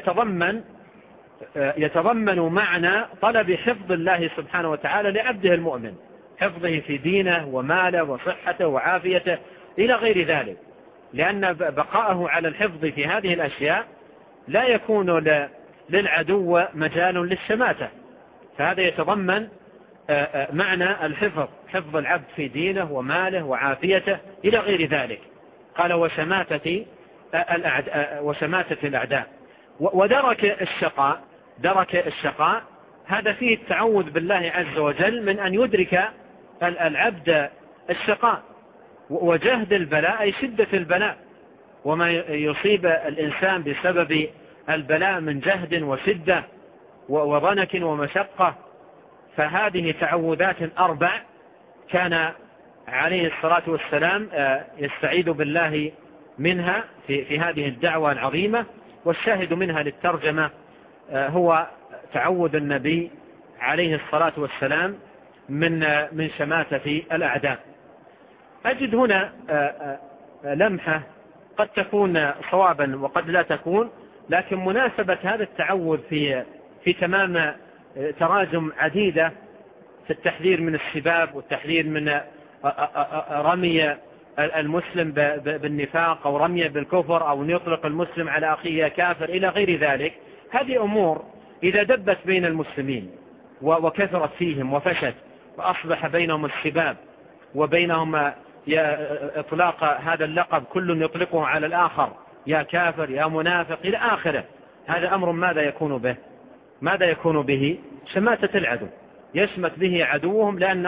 يتضمن معنى طلب حفظ الله سبحانه وتعالى لعبده المؤمن، حفظه في دينه وماله وصحته وعافيته إلى غير ذلك، لأن بقاءه على الحفظ في هذه الأشياء لا يكون للعدو مجال للشماتة. فهذا يتضمن معنى الحفظ، حفظ العبد في دينه وماله وعافيته إلى غير ذلك. قال وشماتة الأعداء. ودرك الشقاء، درك الشقاء هذا فيه التعوذ بالله عز وجل من أن يدرك العبد الشقاء، وجهد البلاء أي شدة البلاء، وما يصيب الإنسان بسبب البلاء من جهد وشدة وضنك ومشقة. فهذه تعوذات 4 كان عليه الصلاة والسلام يستعيذ بالله منها في هذه الدعوة العظيمة. والشاهد منها للترجمة هو تعوذ النبي عليه الصلاة والسلام من شماتة الأعداء. أجد هنا لمحة قد تكون صوابا وقد لا تكون، لكن مناسبة هذا التعوذ في تمام تراجم عديدة في التحذير من السباب والتحذير من رمي المسلم بالنفاق أو رمي بالكفر أو يطلق المسلم على أخيه كافر إلى غير ذلك. هذه أمور إذا دبت بين المسلمين وكثرت فيهم وفشت وأصبح بينهم السباب وبينهم إطلاق هذا اللقب كل يطلقه على الآخر، يا كافر يا منافق إلى آخره، هذا أمر ماذا يكون به؟ ماذا يكون به؟ شماتة العدو، يشمت به عدوهم، لأن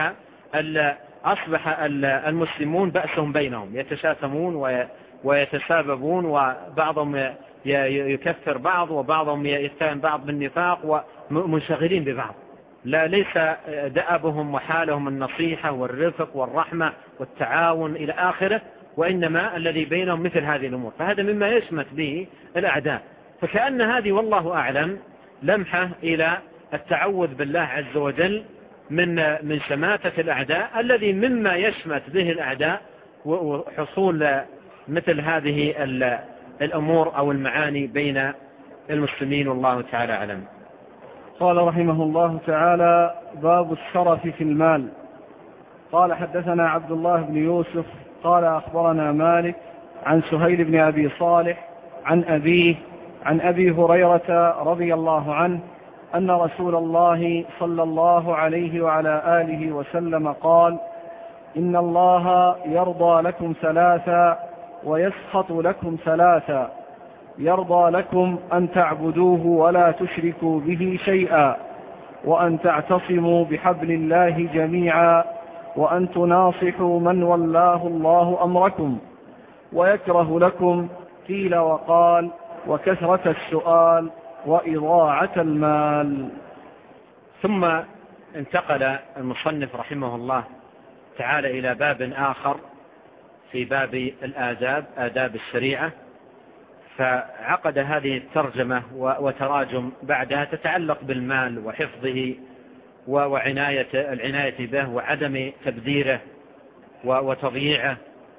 أصبح المسلمون بأسهم بينهم، يتشاتمون ويتساببون، وبعضهم يكفر بعض وبعضهم يتهم بعض بالنفاق ومنشغلين ببعض. لا، ليس دأبهم وحالهم النصيحة والرفق والرحمة والتعاون إلى آخره، وإنما الذي بينهم مثل هذه الأمور. فهذا مما يشمت به الأعداء. فكأن هذه والله أعلم لمحة إلى التعوذ بالله عز وجل من شماتة الأعداء، الذي مما يشمت به الأعداء وحصول مثل هذه الأمور أو المعاني بين المسلمين، والله تعالى أعلم. قال رحمه الله تعالى: باب الشرف في المال. قال حدثنا عبد الله بن يوسف قال أخبرنا مالك عن سهيل بن أبي صالح عن أبيه عن أبي هريرة رضي الله عنه أن رسول الله صلى الله عليه وعلى آله وسلم قال: إن الله يرضى لكم ثلاثا ويسخط لكم ثلاثا: يرضى لكم أن تعبدوه ولا تشركوا به شيئا، وأن تعتصموا بحبل الله جميعا، وأن تناصحوا من ولاه الله أمركم، ويكره لكم قيل وقال وكثرة السؤال وإضاعة المال. ثم انتقل المصنف رحمه الله تعالى إلى باب آخر في باب الآداب، آداب الشريعة، فعقد هذه الترجمة وتراجم بعدها تتعلق بالمال وحفظه والعناية به وعدم تبذيره وتضييعه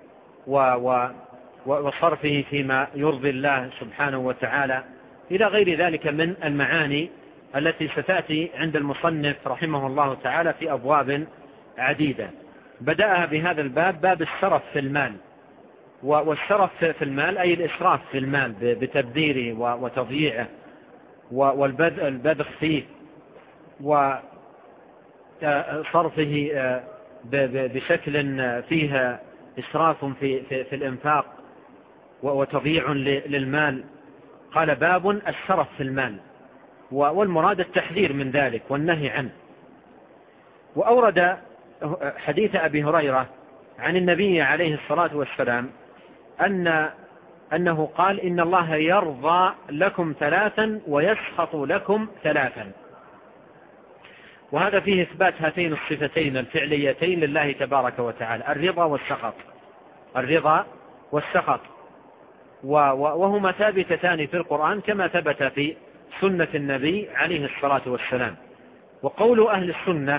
وصرفه فيما يرضي الله سبحانه وتعالى إلى غير ذلك من المعاني التي ستأتي عند المصنف رحمه الله تعالى في أبواب عديدة. بدأها بهذا الباب، باب السرف في المال. والسرف في المال أي الإسراف في المال بتبذيره وتضييعه والبذخ فيه وصرفه بشكل فيها إسراف في الإنفاق وتضييع للمال. قال: باب السرف في المال، والمراد التحذير من ذلك والنهي عنه. وأورد حديث أبي هريرة عن النبي عليه الصلاة والسلام أنه قال: إن الله يرضى لكم ثلاثا ويسخط لكم ثلاثا. وهذا فيه إثبات هاتين الصفتين الفعليتين لله تبارك وتعالى: الرضا والسخط. الرضا والسخط، وهما ثابتتان في القرآن كما ثبت في سنة النبي عليه الصلاة والسلام. وقول أهل السنة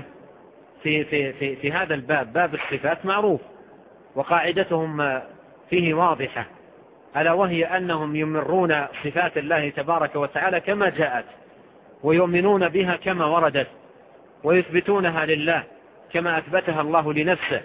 في هذا الباب، باب الصفات، معروف، وقاعدتهم فيه واضحة، ألا وهي أنهم يمرون صفات الله تبارك وتعالى كما جاءت، ويؤمنون بها كما وردت، ويثبتونها لله كما أثبتها الله لنفسه،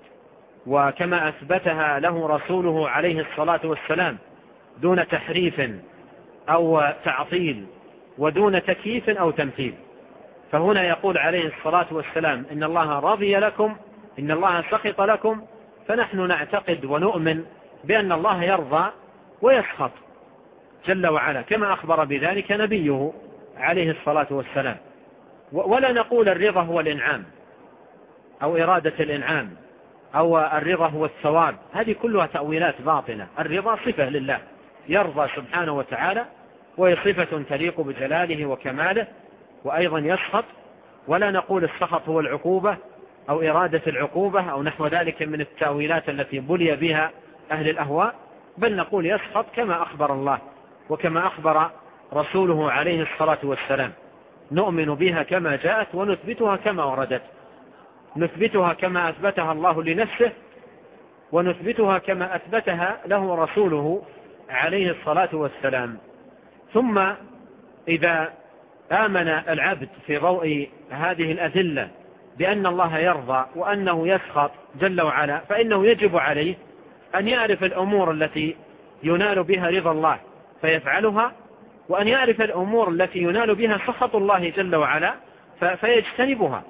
وكما أثبتها له رسوله عليه الصلاة والسلام، دون تحريف أو تعطيل ودون تكييف أو تمثيل. فهنا يقول عليه الصلاة والسلام: إن الله رضي لكم، إن الله سخط لكم، فنحن نعتقد ونؤمن بأن الله يرضى ويسخط جل وعلا كما أخبر بذلك نبيه عليه الصلاة والسلام. ولا نقول الرضا هو الإنعام أو إرادة الإنعام أو الرضا هو الثواب، هذه كلها تأويلات باطلة. الرضا صفة لله، يرضى سبحانه وتعالى، وهي صفة تليق بجلاله وكماله. وأيضا يسخط، ولا نقول السخط هو العقوبة أو إرادة العقوبة أو نحو ذلك من التأويلات التي بلي بها أهل الأهواء، بل نقول يسخط كما أخبر الله وكما أخبر رسوله عليه الصلاة والسلام. نؤمن بها كما جاءت ونثبتها كما وردت، نثبتها كما أثبتها الله لنفسه، ونثبتها كما أثبتها له رسوله عليه الصلاة والسلام. ثم إذا آمن العبد في ضوء هذه الأدلة بأن الله يرضى وأنه يسخط جل وعلا، فإنه يجب عليه أن يعرف الأمور التي ينال بها رضا الله فيفعلها، وأن يعرف الأمور التي ينال بها سخط الله جل وعلا فيجتنبها.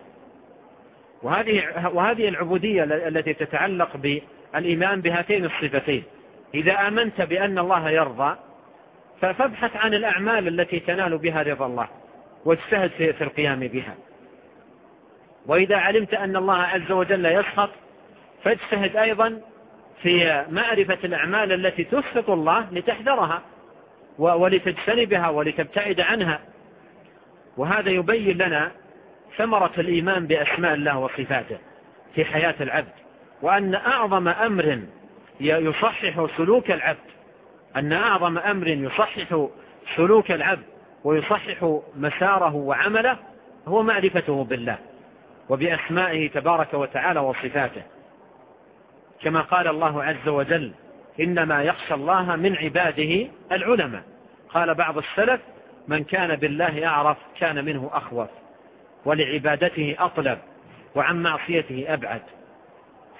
وهذه العبودية التي تتعلق بالإيمان بهاتين الصفتين. إذا آمنت بأن الله يرضى فابحث عن الأعمال التي تنال بها رضا الله واجتهد في القيام بها. وإذا علمت أن الله عز وجل يسخط فاجتهد أيضا في معرفة الأعمال التي تسخط الله لتحذرها ولتجتنبها ولتبتعد عنها. وهذا يبين لنا ثمرة الإيمان بأسماء الله وصفاته في حياة العبد، وأن أعظم أمر يصحح سلوك العبد، أن أعظم أمر يصحح سلوك العبد ويصحح مساره وعمله هو معرفته بالله وبأسمائه تبارك وتعالى وصفاته، كما قال الله عز وجل: إنما يخشى الله من عباده العلماء. قال بعض السلف: من كان بالله أعرف كان منه أخوف، ولعبادته أطلب، وعن معصيته أبعد.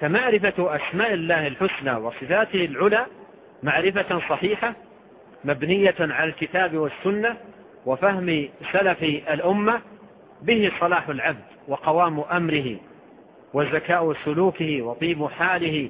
فمعرفة أسماء الله الحسنى وصفاته العلى معرفة صحيحة مبنية على الكتاب والسنة وفهم سلف الأمة، به صلاح العبد وقوام أمره وزكاء سلوكه وطيب حاله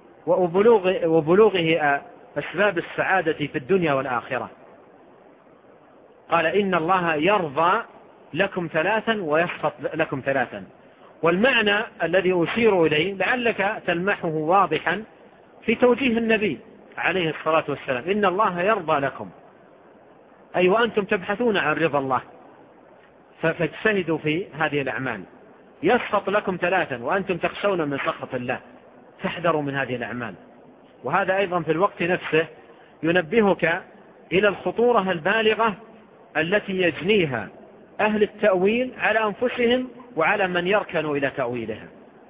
وبلوغه أسباب السعادة في الدنيا والآخرة. قال إن الله يرضى لكم ثلاثا ويسخط لكم ثلاثا. والمعنى الذي أشير إليه لعلك تلمحه واضحا في توجيه النبي عليه الصلاة والسلام: إن الله يرضى لكم، أي وأنتم تبحثون عن رضا الله فاجتهدوا في هذه الأعمال. يسخط لكم ثلاثا وأنتم تخشون من سخط الله، فاحذروا من هذه الأعمال. وهذا أيضا في الوقت نفسه ينبهك إلى الخطورة البالغة التي يجنيها أهل التأويل على أنفسهم وعلى من يركن إلى تأويلها،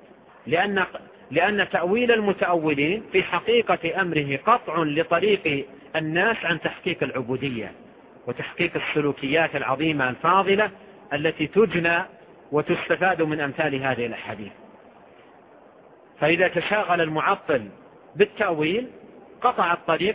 لأن تأويل المتأولين في حقيقة أمره قطع لطريق الناس عن تحقيق العبودية وتحقيق السلوكيات العظيمة الفاضلة التي تجنى وتستفاد من أمثال هذه الأحاديث. فإذا تشاغل المعطل بالتأويل قطع الطريق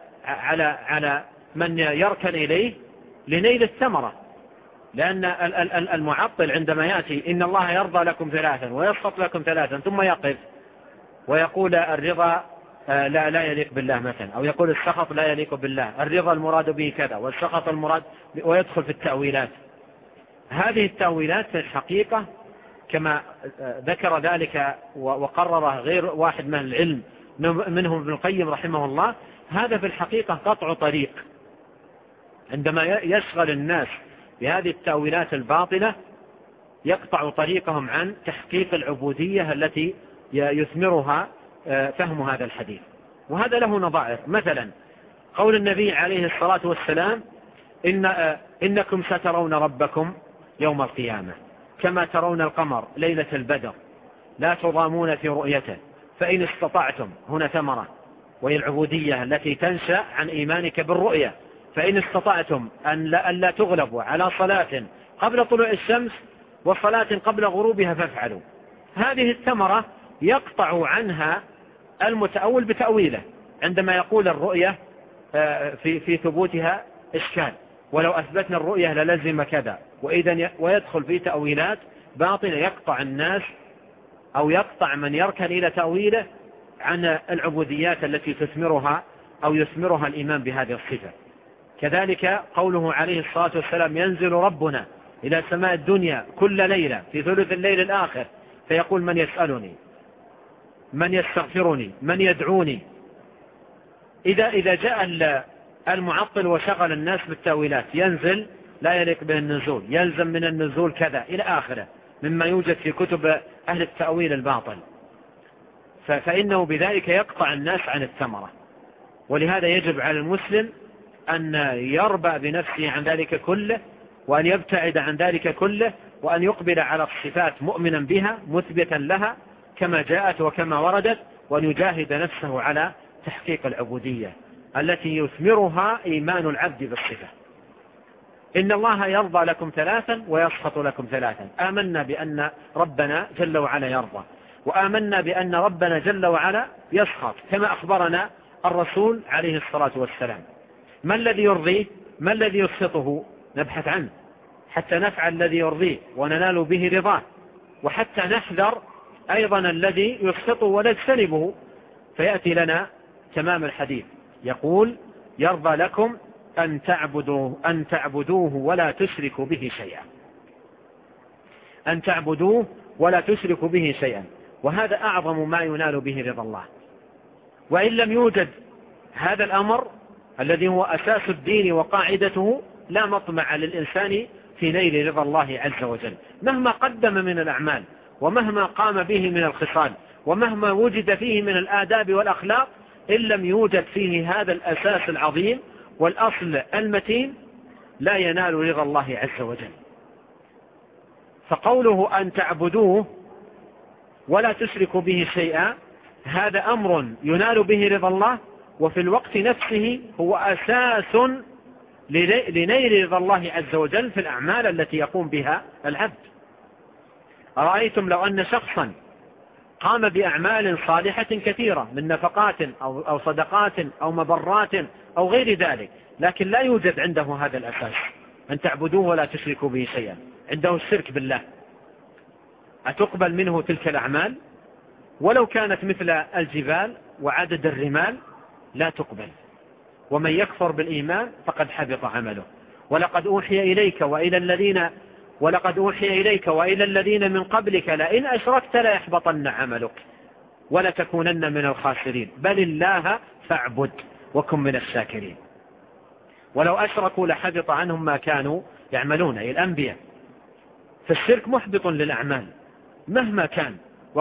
على من يركن إليه لنيل الثمرة، لأن المعطل عندما يأتي إن الله يرضى لكم ثلاثا ويسخط لكم ثلاثا ثم يقف ويقول الرضا لا يليق بالله مثلا، أو يقول السخط لا يليق بالله، الرضا المراد به كذا والسخط المراد، ويدخل في التأويلات. هذه التأويلات في الحقيقة كما ذكر ذلك وقرره غير واحد من العلم منهم ابن القيم رحمه الله، هذا في الحقيقة قطع طريق. عندما يشغل الناس بهذه التأويلات الباطلة يقطع طريقهم عن تحقيق العبودية التي يثمرها فهم هذا الحديث. وهذا له نظائر، مثلا قول النبي عليه الصلاة والسلام: إنكم سترون ربكم يوم القيامة كما ترون القمر ليلة البدر لا تضامون في رؤيته فإن استطعتم، هنا ثمرة وهي العبودية التي تنشأ عن إيمانك بالرؤية، فإن استطعتم أن لا تغلبوا على صلاة قبل طلوع الشمس وصلاة قبل غروبها فافعلوا. هذه الثمرة يقطع عنها المتأول بتأويله عندما يقول الرؤية في ثبوتها إشكال، ولو أثبتنا الرؤية للزم كذا، ويدخل في تأويلات باطلة يقطع الناس أو يقطع من يركن إلى تأويله عن العبوديات التي تثمرها أو يثمرها الإيمان بهذه الصفة. كذلك قوله عليه الصلاة والسلام: ينزل ربنا إلى سماء الدنيا كل ليلة في ثلث الليل الآخر فيقول: من يسألني، من يستغفرني، من يدعوني. إذا جاء المعطل وشغل الناس بالتأويلات، ينزل لا يليق به النزول، يلزم من النزول كذا إلى آخره مما يوجد في كتب أهل التأويل الباطل، فإنه بذلك يقطع الناس عن الثمرة. ولهذا يجب على المسلم أن يربى بنفسه عن ذلك كله، وأن يبتعد عن ذلك كله، وأن يقبل على الصفات مؤمنا بها مثبتا لها كما جاءت وكما وردت، وأن يجاهد نفسه على تحقيق العبودية التي يثمرها إيمان العبد بالصفة. إن الله يرضى لكم ثلاثا ويسخط لكم ثلاثا. آمنا بأن ربنا جل وعلا يرضى، وآمنا بأن ربنا جل وعلا يسخط كما أخبرنا الرسول عليه الصلاة والسلام. ما الذي يرضيه؟ ما الذي يسخطه؟ نبحث عنه حتى نفعل الذي يرضيه وننال به رضاه، وحتى نحذر أيضا الذي يسخطه ونجتنبه، فيأتي لنا تمام الحديث يقول: يرضى لكم أن تعبدوه ولا تشركوا به شيئا، أن تعبدوه ولا تشركوا به شيئا. وهذا أعظم ما ينال به رضا الله. وإن لم يوجد هذا الأمر الذي هو أساس الدين وقاعدته، لا مطمع للإنسان في نيل رضا الله عز وجل، مهما قدم من الأعمال ومهما قام به من الخصال ومهما وجد فيه من الآداب والأخلاق، إن لم يوجد فيه هذا الأساس العظيم والأصل المتين لا ينال رضا الله عز وجل. فقوله أن تعبدوه ولا تشركوا به شيئا، هذا أمر ينال به رضا الله، وفي الوقت نفسه هو أساس لنيل رضا الله عز وجل في الأعمال التي يقوم بها العبد. أرأيتم لو أن شخصا قام بأعمال صالحة كثيرة من نفقات أو صدقات أو مبرات أو غير ذلك، لكن لا يوجد عنده هذا الأساس أن تعبدوه ولا تشركوا به شيئا، عنده الشرك بالله، أتقبل منه تلك الأعمال ولو كانت مثل الجبال وعدد الرمال؟ لا تقبل. ومن يكفر بالإيمان فقد حبط عمله. ولقد أوحي إليك وإلى الذين من قبلك لئن أشركت ليحبطن عملك ولتكونن من الخاسرين بل الله فاعبد وكن من الشاكرين. ولو أشركوا لحبط عنهم ما كانوا يعملون، أي الأنبياء. فالشرك محبط للأعمال مهما كان.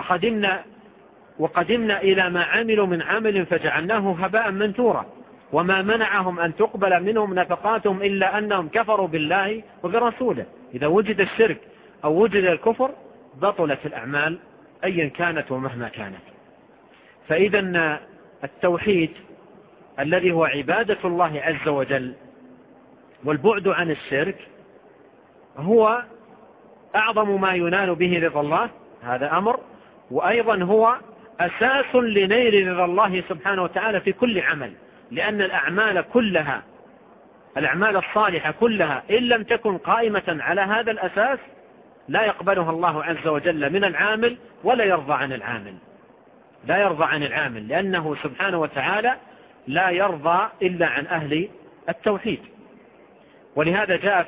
وقدمنا إلى ما عملوا من عمل فجعلناه هباء منثورا وما منعهم أن تقبل منهم نفقاتهم إلا أنهم كفروا بالله وبرسوله. إذا وجد الشرك أو وجد الكفر بطلت الأعمال أيا كانت ومهما كانت. فإذا التوحيد الذي هو عبادة الله عز وجل والبعد عن الشرك هو أعظم ما ينال به رضا الله، هذا أمر، وأيضا هو أساس لنيل رضا الله سبحانه وتعالى في كل عمل، لأن الأعمال الصالحة كلها إن لم تكن قائمة على هذا الأساس لا يقبلها الله عز وجل من العامل ولا يرضى عن العامل، لأنه سبحانه وتعالى لا يرضى إلا عن أهل التوحيد. ولهذا جاء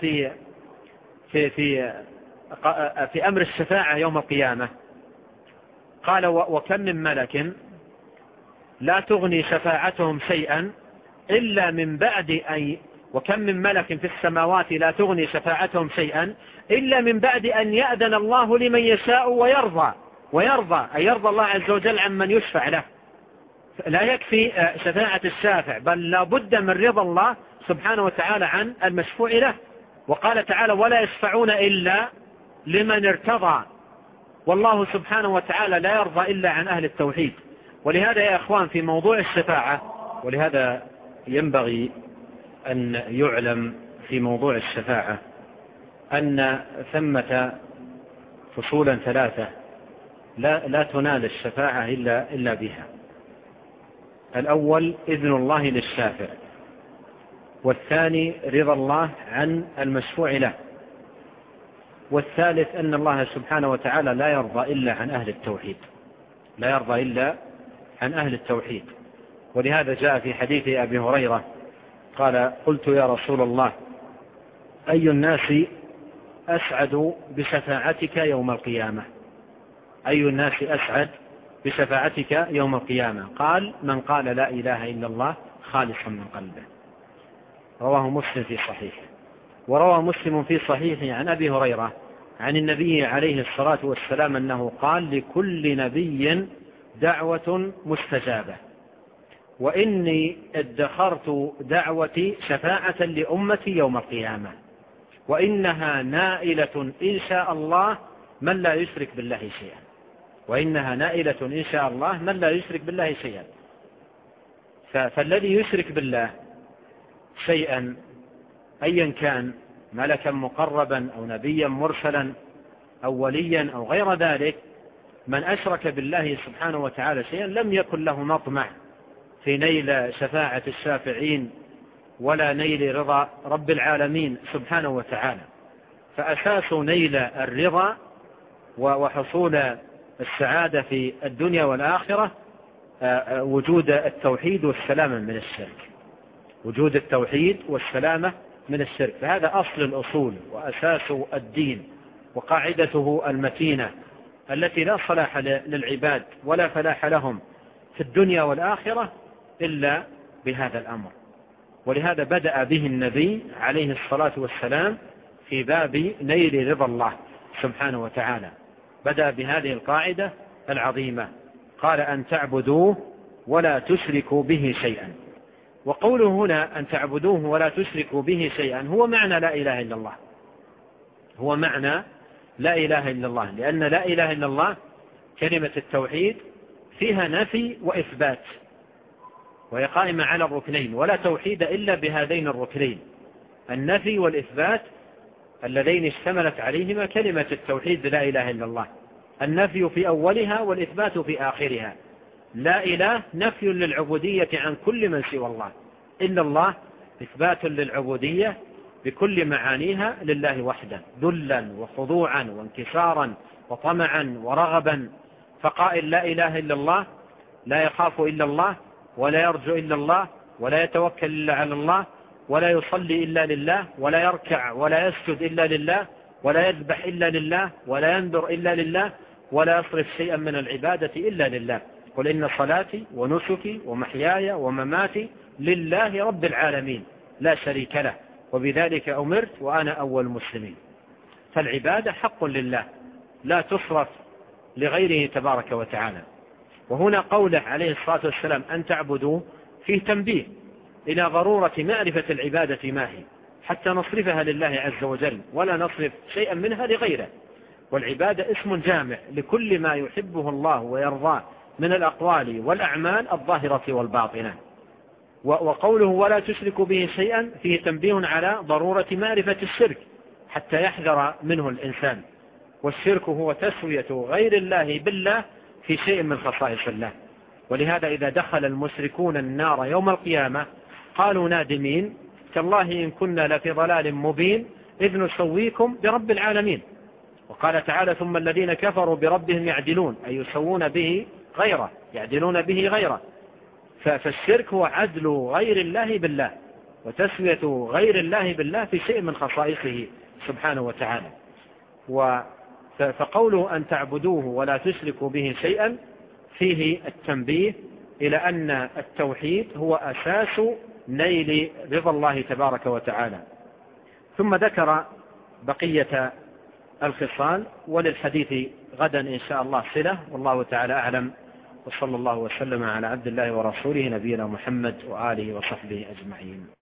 في أمر الشفاعة يوم القيامة قال وكم من ملك لا تغني شفاعتهم شيئا إلا من بعد أن وكم من ملك في السماوات لا تغني شفاعتهم شيئا إلا من بعد أن يأذن الله لمن يشاء ويرضى أن يرضى الله عز وجل عن من يشفع له. لا يكفي شفاعة الشافع، بل لا بد من رضا الله سبحانه وتعالى عن المشفوع له. وقال تعالى ولا يشفعون إلا لمن ارتضى، والله سبحانه وتعالى لا يرضى إلا عن أهل التوحيد. ولهذا يا أخوان في موضوع الشفاعة، ولهذا ينبغي أن يعلم في موضوع الشفاعة أن ثمة فصولا ثلاثة لا تنال الشفاعة إلا بها. الأول إذن الله للشافع، والثاني رضا الله عن المشفوع له، والثالث أن الله سبحانه وتعالى لا يرضى إلا عن أهل التوحيد. ولهذا جاء في حديث أبي هريرة قال قلت يا رسول الله أي الناس أسعد بشفاعتك يوم القيامة؟ أي الناس أسعد بشفاعتك يوم القيامة؟ قال من قال لا إله إلا الله خالصا من قلبه. رواه مسلم في صحيحه. وروى مسلم في صحيحه عن أبي هريرة عن النبي عليه الصلاة والسلام أنه قال لكل نبي دعوة مستجابة، وإني ادخرت دعوتي شفاعة لأمتي يوم القيامة، وإنها نائلة إن شاء الله من لا يشرك بالله شيئا. فالذي يشرك بالله شيئا أيا كان ملكا مقربا أو نبيا مرسلا أو وليا أو غير ذلك، من أشرك بالله سبحانه وتعالى شيئا لم يكن له مطمع في نيل شفاعة الشافعين ولا نيل رضا رب العالمين سبحانه وتعالى. فأساس نيل الرضا وحصول السعادة في الدنيا والآخرة وجود التوحيد والسلامة من الشرك. فهذا أصل الأصول وأساس الدين وقاعدته المتينة التي لا صلاح للعباد ولا فلاح لهم في الدنيا والآخرة إلا بهذا الأمر. ولهذا بدأ به النبي عليه الصلاة والسلام في باب نيل رضا الله سبحانه وتعالى، بدأ بهذه القاعدة العظيمة، قال أن تعبدوه ولا تشركوا به شيئا. وقوله هنا أن تعبدوه ولا تشركوا به شيئا هو معنى لا إله إلا الله، لأن لا إله إلا الله كلمة التوحيد فيها نفي وإثبات، وهي قائمة على الركنين، ولا توحيد إلا بهذين الركنين، النفي والإثبات اللذين اشتملت عليهما كلمة التوحيد لا إله إلا الله. النفي في أولها والإثبات في آخرها. لا إله نفي للعبودية عن كل من سوى الله، إلا الله إثبات للعبودية بكل معانيها لله وحده، ذلا وخضوعا وانكسارا وطمعا ورغبا. فقائل لا إله إلا الله لا يخاف إلا الله، ولا يرجو إلا الله، ولا يتوكل إلا على الله، ولا يصلي إلا لله، ولا يركع ولا يسجد إلا لله، ولا يذبح إلا لله، ولا ينذر إلا لله، ولا يصرف شيئا من العبادة إلا لله. قل إن صلاتي ونسكي ومحياي ومماتي لله رب العالمين لا شريك له، وبذلك أمرت وأنا أول المسلمين. فالعبادة حق لله لا تصرف لغيره تبارك وتعالى. وهنا قوله عليه الصلاة والسلام أن تعبدوه فيه تنبيه إلى ضرورة معرفة العبادة ما هي، حتى نصرفها لله عز وجل ولا نصرف شيئا منها لغيره. والعبادة اسم جامع لكل ما يحبه الله ويرضاه من الأقوال والأعمال الظاهرة والباطنة. وقوله ولا تشرك به شيئا فيه تنبيه على ضرورة معرفة الشرك حتى يحذر منه الإنسان. والشرك هو تسوية غير الله بالله في شيء من خصائص الله. ولهذا إذا دخل المشركون النار يوم القيامة قالوا نادمين تالله إن كنا لفي ضلال مبين إذ نسويكم برب العالمين. وقال تعالى ثم الذين كفروا بربهم يعدلون، أي يسوون به غيره، يعدلون به غيره. فالشرك هو عدل غير الله بالله وتسوية غير الله بالله في شيء من خصائصه سبحانه وتعالى. فقوله أن تعبدوه ولا تشركوا به شيئا فيه التنبيه إلى أن التوحيد هو أساس نيل رضا الله تبارك وتعالى. ثم ذكر بقية الخصال، وللحديث غدا إن شاء الله صلة، والله تعالى أعلم، وصلى الله وسلم على عبد الله ورسوله نبينا محمد وآله وصحبه أجمعين.